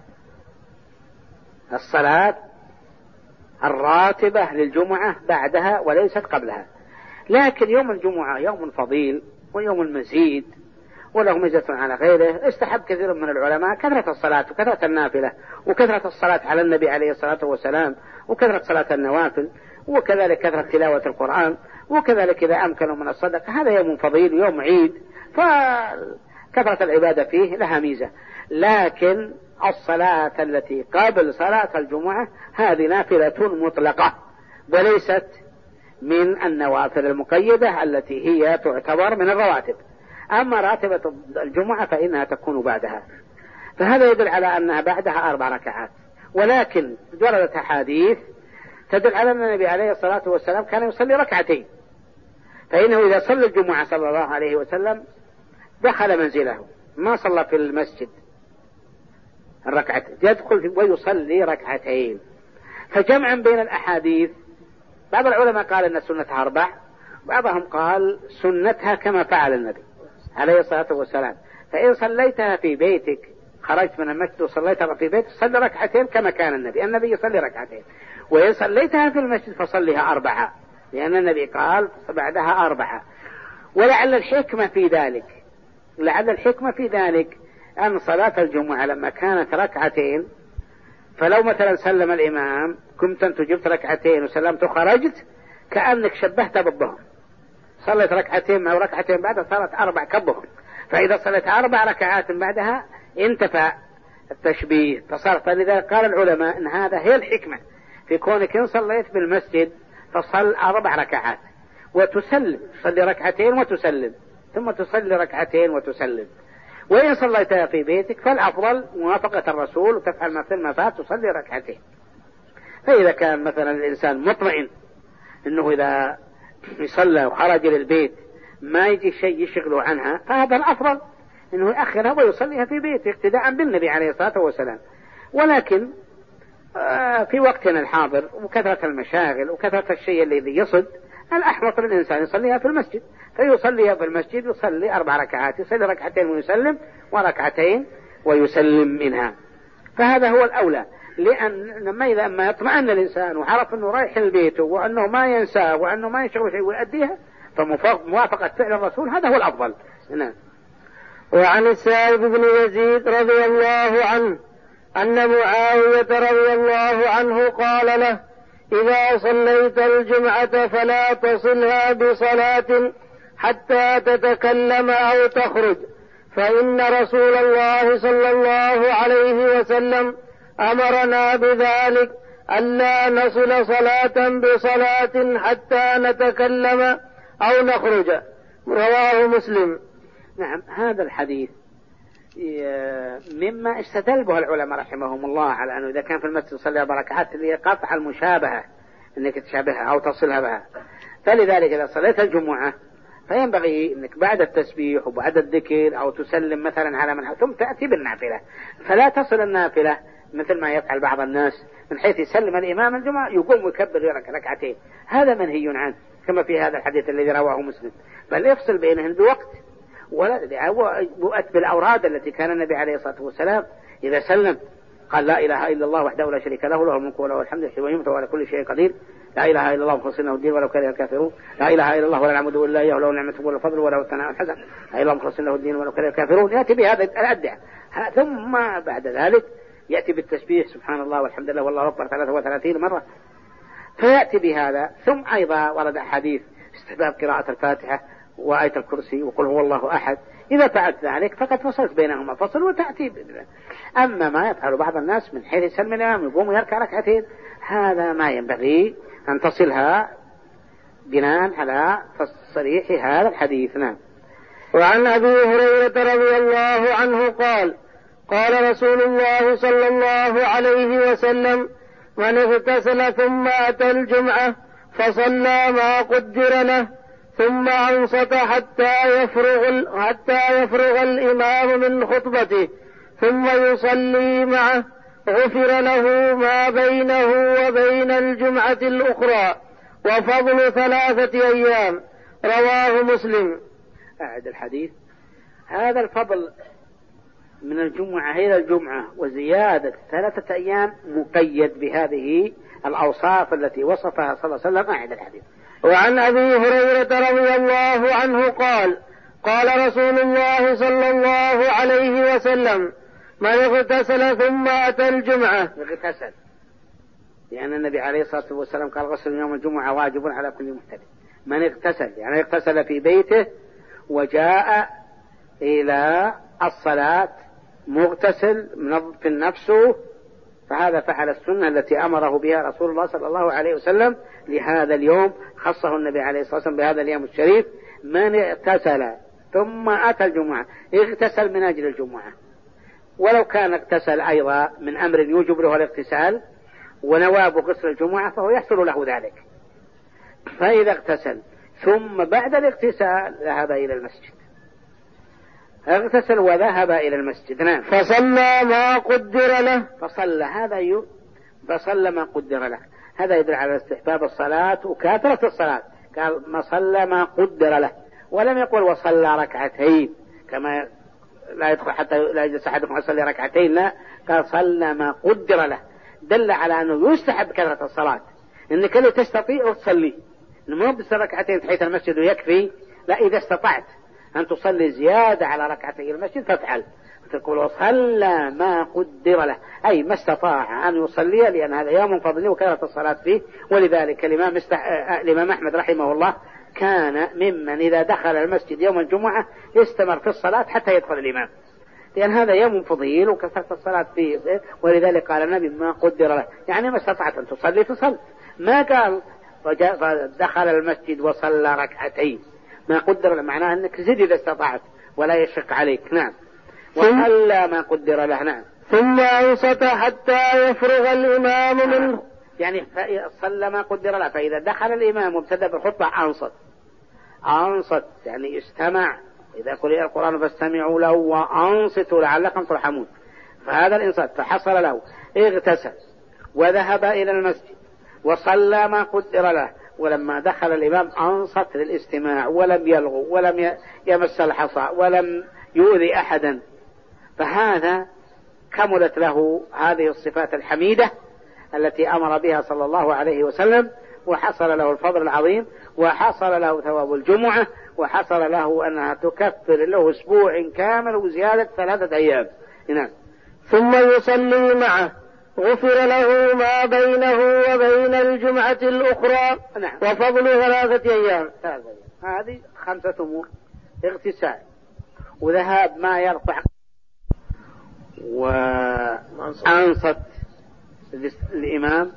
الصلاة الراتبة للجمعة بعدها وليست قبلها. لكن يوم الجمعة يوم فضيل ويوم المزيد وله ميزة على غيره. استحب كثير من العلماء كثرة الصلاة وكثرة النافلة وكثرة الصلاة على النبي عليه الصلاة والسلام وكثرة صلاة النوافل، وكذلك كثرة تلاوة القرآن، وكذلك إذا أمكنوا من الصدقة. هذا يوم فضيل يوم عيد، فكثرة العبادة فيه لها ميزة. لكن الصلاة التي قبل صلاة الجمعة هذه نافلة مطلقة وليست من النوافل المقيدة التي هي تعتبر من الرواتب. أما راتبة الجمعة فإنها تكون بعدها، فهذا يدل على أنها بعدها 4 ركعات. ولكن وردت أحاديث تدل على أن النبي عليه الصلاة والسلام كان يصلي ركعتين، فإنه إذا صلى الجمعة صلى الله عليه وسلم دخل منزله، ما صلى في المسجد الركعتين، يدخل ويصلي ركعتين. فجمعا بين الأحاديث، بعض العلماء قال أن سنتها 4، بعضهم قال سنتها كما فعل النبي عليه الصلاة والسلام. فإن صليتها في بيتك، خرجت من المسجد وصليتها في بيتك، صلي ركعتين كما كان النبي يصلي ركعتين. وإن صليتها في المسجد فصليها 4، لأن النبي قال بعدها 4. ولعل الحكمة في ذلك أن صلاة الجمعة لما كانت ركعتين، فلو مثلا سلم الإمام كنت أنت جبت ركعتين وسلمت وخرجت، كأنك شبهت بالظهر، صليت ركعتين أو ركعتين بعدها صارت 4 كالظهر. فإذا صليت 4 ركعات بعدها انتفى التشبيه، فلذلك قال العلماء أن هذا هي الحكمة في كونك إن صليت بالمسجد فصل 4 ركعات وتسلم، تصلي ركعتين وتسلم، ثم تصلي ركعتين وتسلم. وإن صليتها في بيتك فالأفضل موافقة الرسول وتفعل مثل ما فات، تصلي ركعتين. فإذا كان مثلا الإنسان مطمئن أنه إذا يصلى وخرج للبيت ما يجي شيء يشغله عنها، فهذا الأفضل أنه يأخرها ويصليها في بيته اقتداء بالنبي عليه الصلاة والسلام. ولكن في وقتنا الحاضر وكثرة المشاغل وكثرة الشيء الذي يصد، الأحوط للإنسان يصليها في المسجد، فيصليها في المسجد، يصلي 4 ركعات، يصلي ركعتين ويسلم وركعتين ويسلم منها. فهذا هو الأولى، لأن لما يطمئن الإنسان وعرف أنه رايح البيت وأنه ما ينساه وأنه ما يشغل شيء ويؤديها، فموافقة فعل الرسول هذا هو الأفضل. نعم. وعن السائب بن يزيد رضي الله عنه أن معاوية رضي الله عنه قال له: إذا صليت الجمعة فلا تصلها بصلاة حتى تتكلم أو تخرج، فإن رسول الله صلى الله عليه وسلم أمرنا بذلك، ألا نصل صلاة بصلاة حتى نتكلم أو نخرج. رواه مسلم. نعم، هذا الحديث مما استدل به العلماء رحمهم الله على أنه إذا كان في المسجد صلى بركعات اللي قطع المشابهة أنك تشابهها أو تصلها بها. فلذلك إذا صليت الجمعة فينبغي أنك بعد التسبيح وبعد الذكر أو تسلم مثلا على من ثم تأتي بالنافلة، فلا تصل النافلة مثل ما يفعل بعض الناس من حيث يسلم الإمام الجمعة يقوم ويكبر ركعتين. هذا منهي عنه كما في هذا الحديث الذي رواه مسلم، بل يفصل بينهن بوقت، ولا بالأوراد التي كان النبي عليه الصلاة والسلام إذا سلم قال: لا إله إلا الله وحده لا شريك له، له الملك وله الحمد يحيي ويميت وعلى كل شيء قدير، لا إله إلا الله مخلصين له الدين ولو كره الكافرون، لا إله إلا الله ولا نعبد إلا إياه له النعمة والفضل وله الثناء الحسن، لا إله إلا الله مخلصين له الدين ولو كره الكافرون. يأتي بهذا الأدعية، ثم بعد ذلك يأتي بالتسبيح سبحان الله والحمد لله والله أكبر 33 مرة، فيأتي بهذا. ثم أيضا ورد حديث استحباب قراءة الفاتحة وآية الكرسي وقل هو الله أحد. إذا فعلت ذلك فقد فصلت بينهما فصل وتأتي بذلك. أما ما يفعل بعض الناس من حيث يسلم الإمام يقوم ويركع ركعتين، هذا ما ينبغي أن تصلها بناء على تصريح هذا الحديث. نعم. وعن أبي هريرة رضي الله عنه قال: قال رسول الله صلى الله عليه وسلم: من اغتسل ثم أتى الجمعة فصلى ما قدر له ثم أنصت حتى يفرغ الإمام من خطبته ثم يصلي معه غفر له ما بينه وبين الجمعة الأخرى وفضل 3 أيام. رواه مسلم. أعد الحديث. هذا الفضل من الجمعة إلى الجمعة وزيادة 3 أيام مقيد بهذه الأوصاف التي وصفها صلى الله عليه وسلم. أعد الحديث. وعن أبي هريرة رضي الله عنه قال: قال رسول الله صلى الله عليه وسلم: من اغتسل ثم أتى الجمعة. اغتسل لأن النبي عليه الصلاة والسلام قال: غسل يوم الجمعة واجب على كل محتدم. من اغتسل يعني اغتسل في بيته وجاء إلى الصلاة مغتسل منظف نفسه، فهذا فعل السنة التي أمره بها رسول الله صلى الله عليه وسلم لهذا اليوم، خصه النبي عليه الصلاة والسلام بهذا اليوم الشريف. من اغتسل ثم أتى الجمعة، اغتسل من أجل الجمعة، ولو كان اغتسل أيضا من أمر يوجب له الاغتسال ونواب غسل الجمعة فهو يحصل له ذلك. فإذا اغتسل ثم بعد الاغتسال ذهب إلى المسجد، اغتسل وذهب إلى المسجد، نعم، فصلى ما قدر له، فصلى ما قدر له. هذا يدل على استحباب الصلاة وكثرة الصلاة. قال ما صلى ما قدر له، ولم يقل وصلى ركعتين كما لا يدخل حتى لا يجلس أحدكم يصلي ركعتين، لا، قال صلى ما قدر له، دل على أنه يستحب كثرة الصلاة، إنك لو تستطيع تصلي، مو بس ركعتين تحيط المسجد ويكفي، لا، إذا استطعت أن تصلي زيادة على ركعتي المسجد فافعل، تقول وصلى ما قدر له، أي ما استطاع أن يصلي، لأن هذا يوم فضل وكثرة الصلاة فيه. ولذلك الإمام أحمد رحمه الله كان ممن إذا دخل المسجد يوم الجمعة استمر في الصلاة حتى يدخل الإمام، لأن هذا يوم فضيل وكثرة الصلاة فيه. ولذلك قال النبي ما قدر له، يعني ما استطعت أن تصلي تصل، ما قال فدخل المسجد وصلى ركعتين، ما قدر له معناه أنك زد إذا استطعت ولا يشق عليك، نعم، وصلى ما قدر له، نعم. ثم أنصت حتى يفرغ الإمام منه، يعني صلى ما قدر له، فإذا دخل الإمام وابتدأ بالخطبة أنصت يعني استمع، إذا قرئ القرآن فاستمعوا له وأنصتوا لعلكم ترحمون، فهذا الإنصات. فحصل له اغتسل وذهب إلى المسجد وصلى ما قدر له، ولما دخل الإمام أنصت للاستماع ولم يلغو ولم يمس الحصى ولم يؤذي أحدا، فهذا كملت له هذه الصفات الحميدة التي أمر بها صلى الله عليه وسلم، وحصل له الفضل العظيم، وحصل له ثواب الجمعة، وحصل له أنها تكفر له أسبوع كامل وزيادة 3 أيام، نعم. ثم يصلي معه، غفر له ما بينه وبين الجمعة الأخرى، نعم. وفضل 3 أيام. هذه 5 أمور: اغتسال وذهاب ما يرفع، وأنصت الإمام،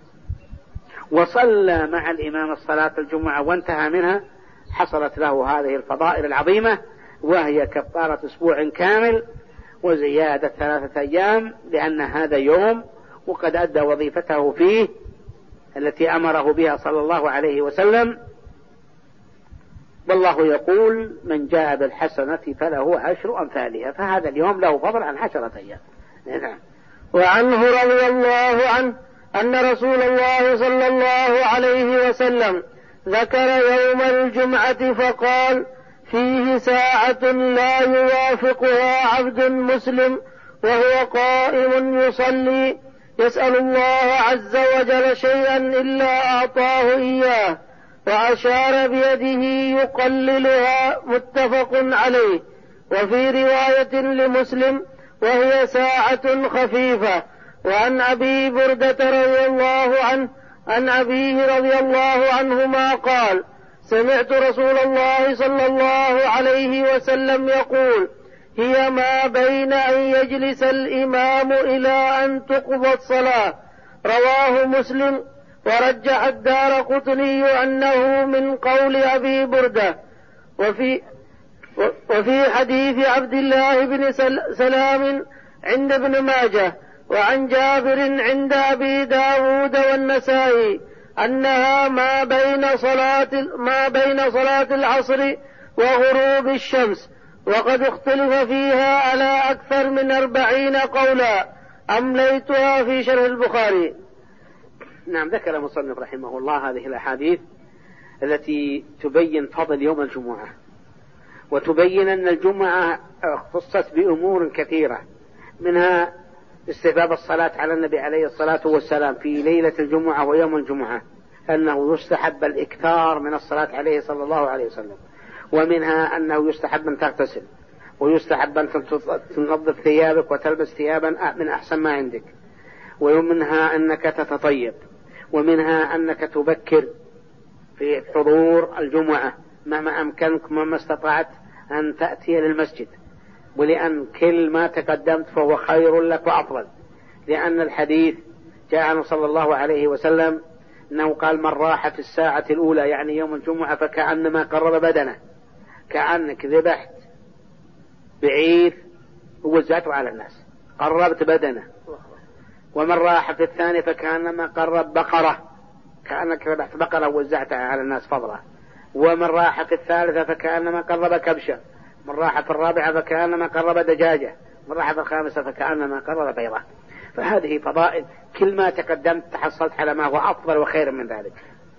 وصلى مع الإمام الصلاة الجمعة وانتهى منها، حصلت له هذه الفضائل العظيمة، وهي كفارة أسبوع كامل وزيادة 3 أيام، لأن هذا يوم وقد أدى وظيفته فيه التي أمره بها صلى الله عليه وسلم. والله يقول من جاء بالحسنة فله 10 أمثالها، فهذا اليوم له فضل عن 10 أيام، نعم. وعنه رضي الله عنه أن رسول الله صلى الله عليه وسلم ذكر يوم الجمعة فقال: فيه ساعة لا يوافقها عبد مسلم وهو قائم يصلي يسأل الله عز وجل شيئا إلا أعطاه إياه، وأشار بيده يقللها، متفق عليه. وفي رواية لمسلم: وهي ساعة خفيفة. وعن أبي بردة رضي الله عنه عن أبيه رضي الله عنهما قال: سمعت رسول الله صلى الله عليه وسلم يقول: هي ما بين أن يجلس الإمام إلى أن تقضى الصلاة. رواه مسلم. ورجح الدارقطني أنه من قول أبي بردة. وفي حديث عبد الله بن سلام عند ابن ماجه، وعن جابر عند أبي داود والنسائي أنها ما بين صلاة العصر وغروب الشمس، وقد اختلف فيها على أكثر من 40 قولا، أمليتها في شرح البخاري. نعم. ذكر المصنف رحمه الله هذه الأحاديث التي تبين فضل يوم الجمعة، وتبين أن الجمعة خصت بأمور كثيرة، منها استحباب الصلاة على النبي عليه الصلاة والسلام في ليلة الجمعة ويوم الجمعة، أنه يستحب الإكثار من الصلاة عليه صلى الله عليه وسلم، ومنها أنه يستحب أن تغتسل، ويستحب أن تنظف ثيابك وتلبس ثيابا من أحسن ما عندك، ومنها أنك تتطيب، ومنها أنك تبكر في حضور الجمعة مهما أمكنك مما استطعت أن تأتي للمسجد، ولأن كل ما تقدمت فهو خير لك وأفضل، لأن الحديث جاء عنه صلى الله عليه وسلم أنه قال: من راح في الساعة الأولى يعني يوم الجمعة فكأنما قرب بدنه، كأنك ذبحت بعير ووزعته على الناس، قربت بدنه، ومن راح في الثاني فكأنما قرب بقرة، كأنك ذبحت بقرة ووزعتها على الناس فضلا. ومن راح في الثالثة فكأنما قرب كبشة. من راح في الرابعة فكأنما قرب دجاجة. من راح في الخامسة فكأنما قرب بيضة. فهذه فضائل، كل ما تقدمت تحصلت على ما هو أفضل وخير من ذلك.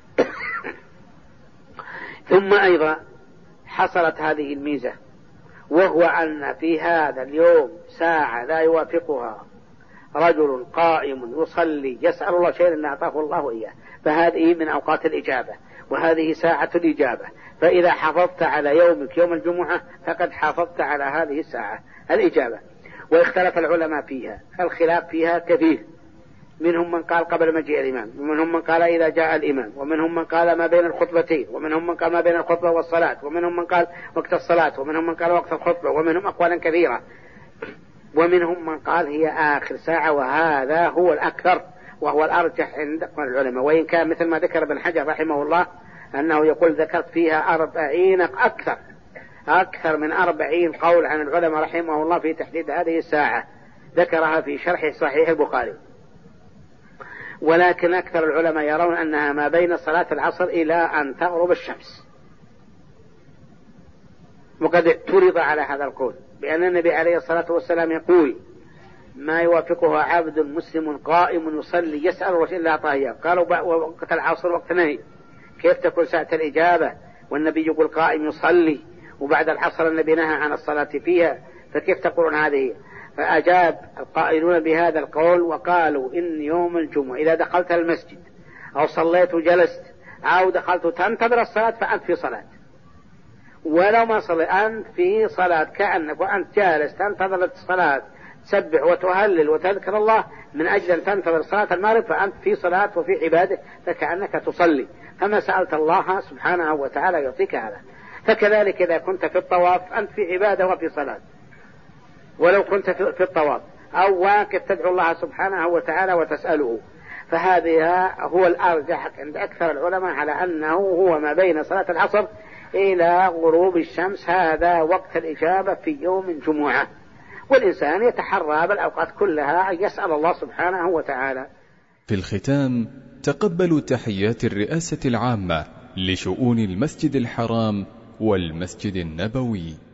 ثم أيضا حصلت هذه الميزة، وهو أن في هذا اليوم ساعة لا يوافقها رجل قائم يصلي يسأل الله شيئا إلا أعطاه الله إياه، فهذه من أوقات الإجابة، وهذه ساعة الإجابة. فإذا حافظت على يومك يوم الجمعة فقد حافظت على هذه الساعة الإجابة. واختلف العلماء فيها، الخلاف فيها كثير، منهم من قال قبل مجيء الإمام، ومنهم من قال إذا جاء الإمام، ومنهم من قال ما بين الخطبتين، ومنهم من قال ما بين الخطبة والصلاة، ومنهم من قال وقت الصلاة، ومنهم من قال وقت الخطبة، ومنهم أقوالا كثيرة، ومنهم من قال هي آخر ساعة، وهذا هو الأكثر وهو الأرجح عند العلماء. وإن كان مثل ما ذكر ابن حجر رحمه الله أنه يقول ذكرت فيها 40 أكثر من 40 قول عن العلماء رحمه الله في تحديد هذه الساعة، ذكرها في شرح صحيح البخاري. ولكن أكثر العلماء يرون أنها ما بين صلاة العصر إلى أن تغرب الشمس، وقد اعترض على هذا القول بأن النبي عليه الصلاة والسلام يقول ما يوافقه عبد مسلم قائم يصلي يسأل الله إلا أعطاه. قالوا وقت العصر وقت نهي، كيف تكون ساعة الإجابة والنبي يقول قائم يصلي، وبعد العصر النبي نهى عن الصلاة فيها، فكيف تقولون هذه؟ فأجاب القائلون بهذا القول وقالوا إن يوم الجمعة إذا دخلت المسجد أو صليت وجلست أو دخلت تنتظر الصلاة فأنت في صلاة، ولو ما صليت أنت في صلاة، كأنك وأنت جالس تنتظر الصلاة تسبح وتهلل وتذكر الله من أجل أن تنتظر صلاة المغرب، فأنت في صلاة وفي عبادة، فكأنك تصلي، فما سألت الله سبحانه وتعالى يعطيك هذا. فكذلك إذا كنت في الطواف أنت في عبادة وفي صلاة، ولو كنت في الطواف أو واقف تدعو الله سبحانه وتعالى وتسأله. فهذا هو الأرجح عند أكثر العلماء على أنه هو ما بين صلاة العصر إلى غروب الشمس، هذا وقت الإجابة في يوم الجمعة. والإنسان يتحرى بالأوقات كلها أن يسأل الله سبحانه وتعالى. في الختام تقبلوا تحيات الرئاسة العامة لشؤون المسجد الحرام والمسجد النبوي.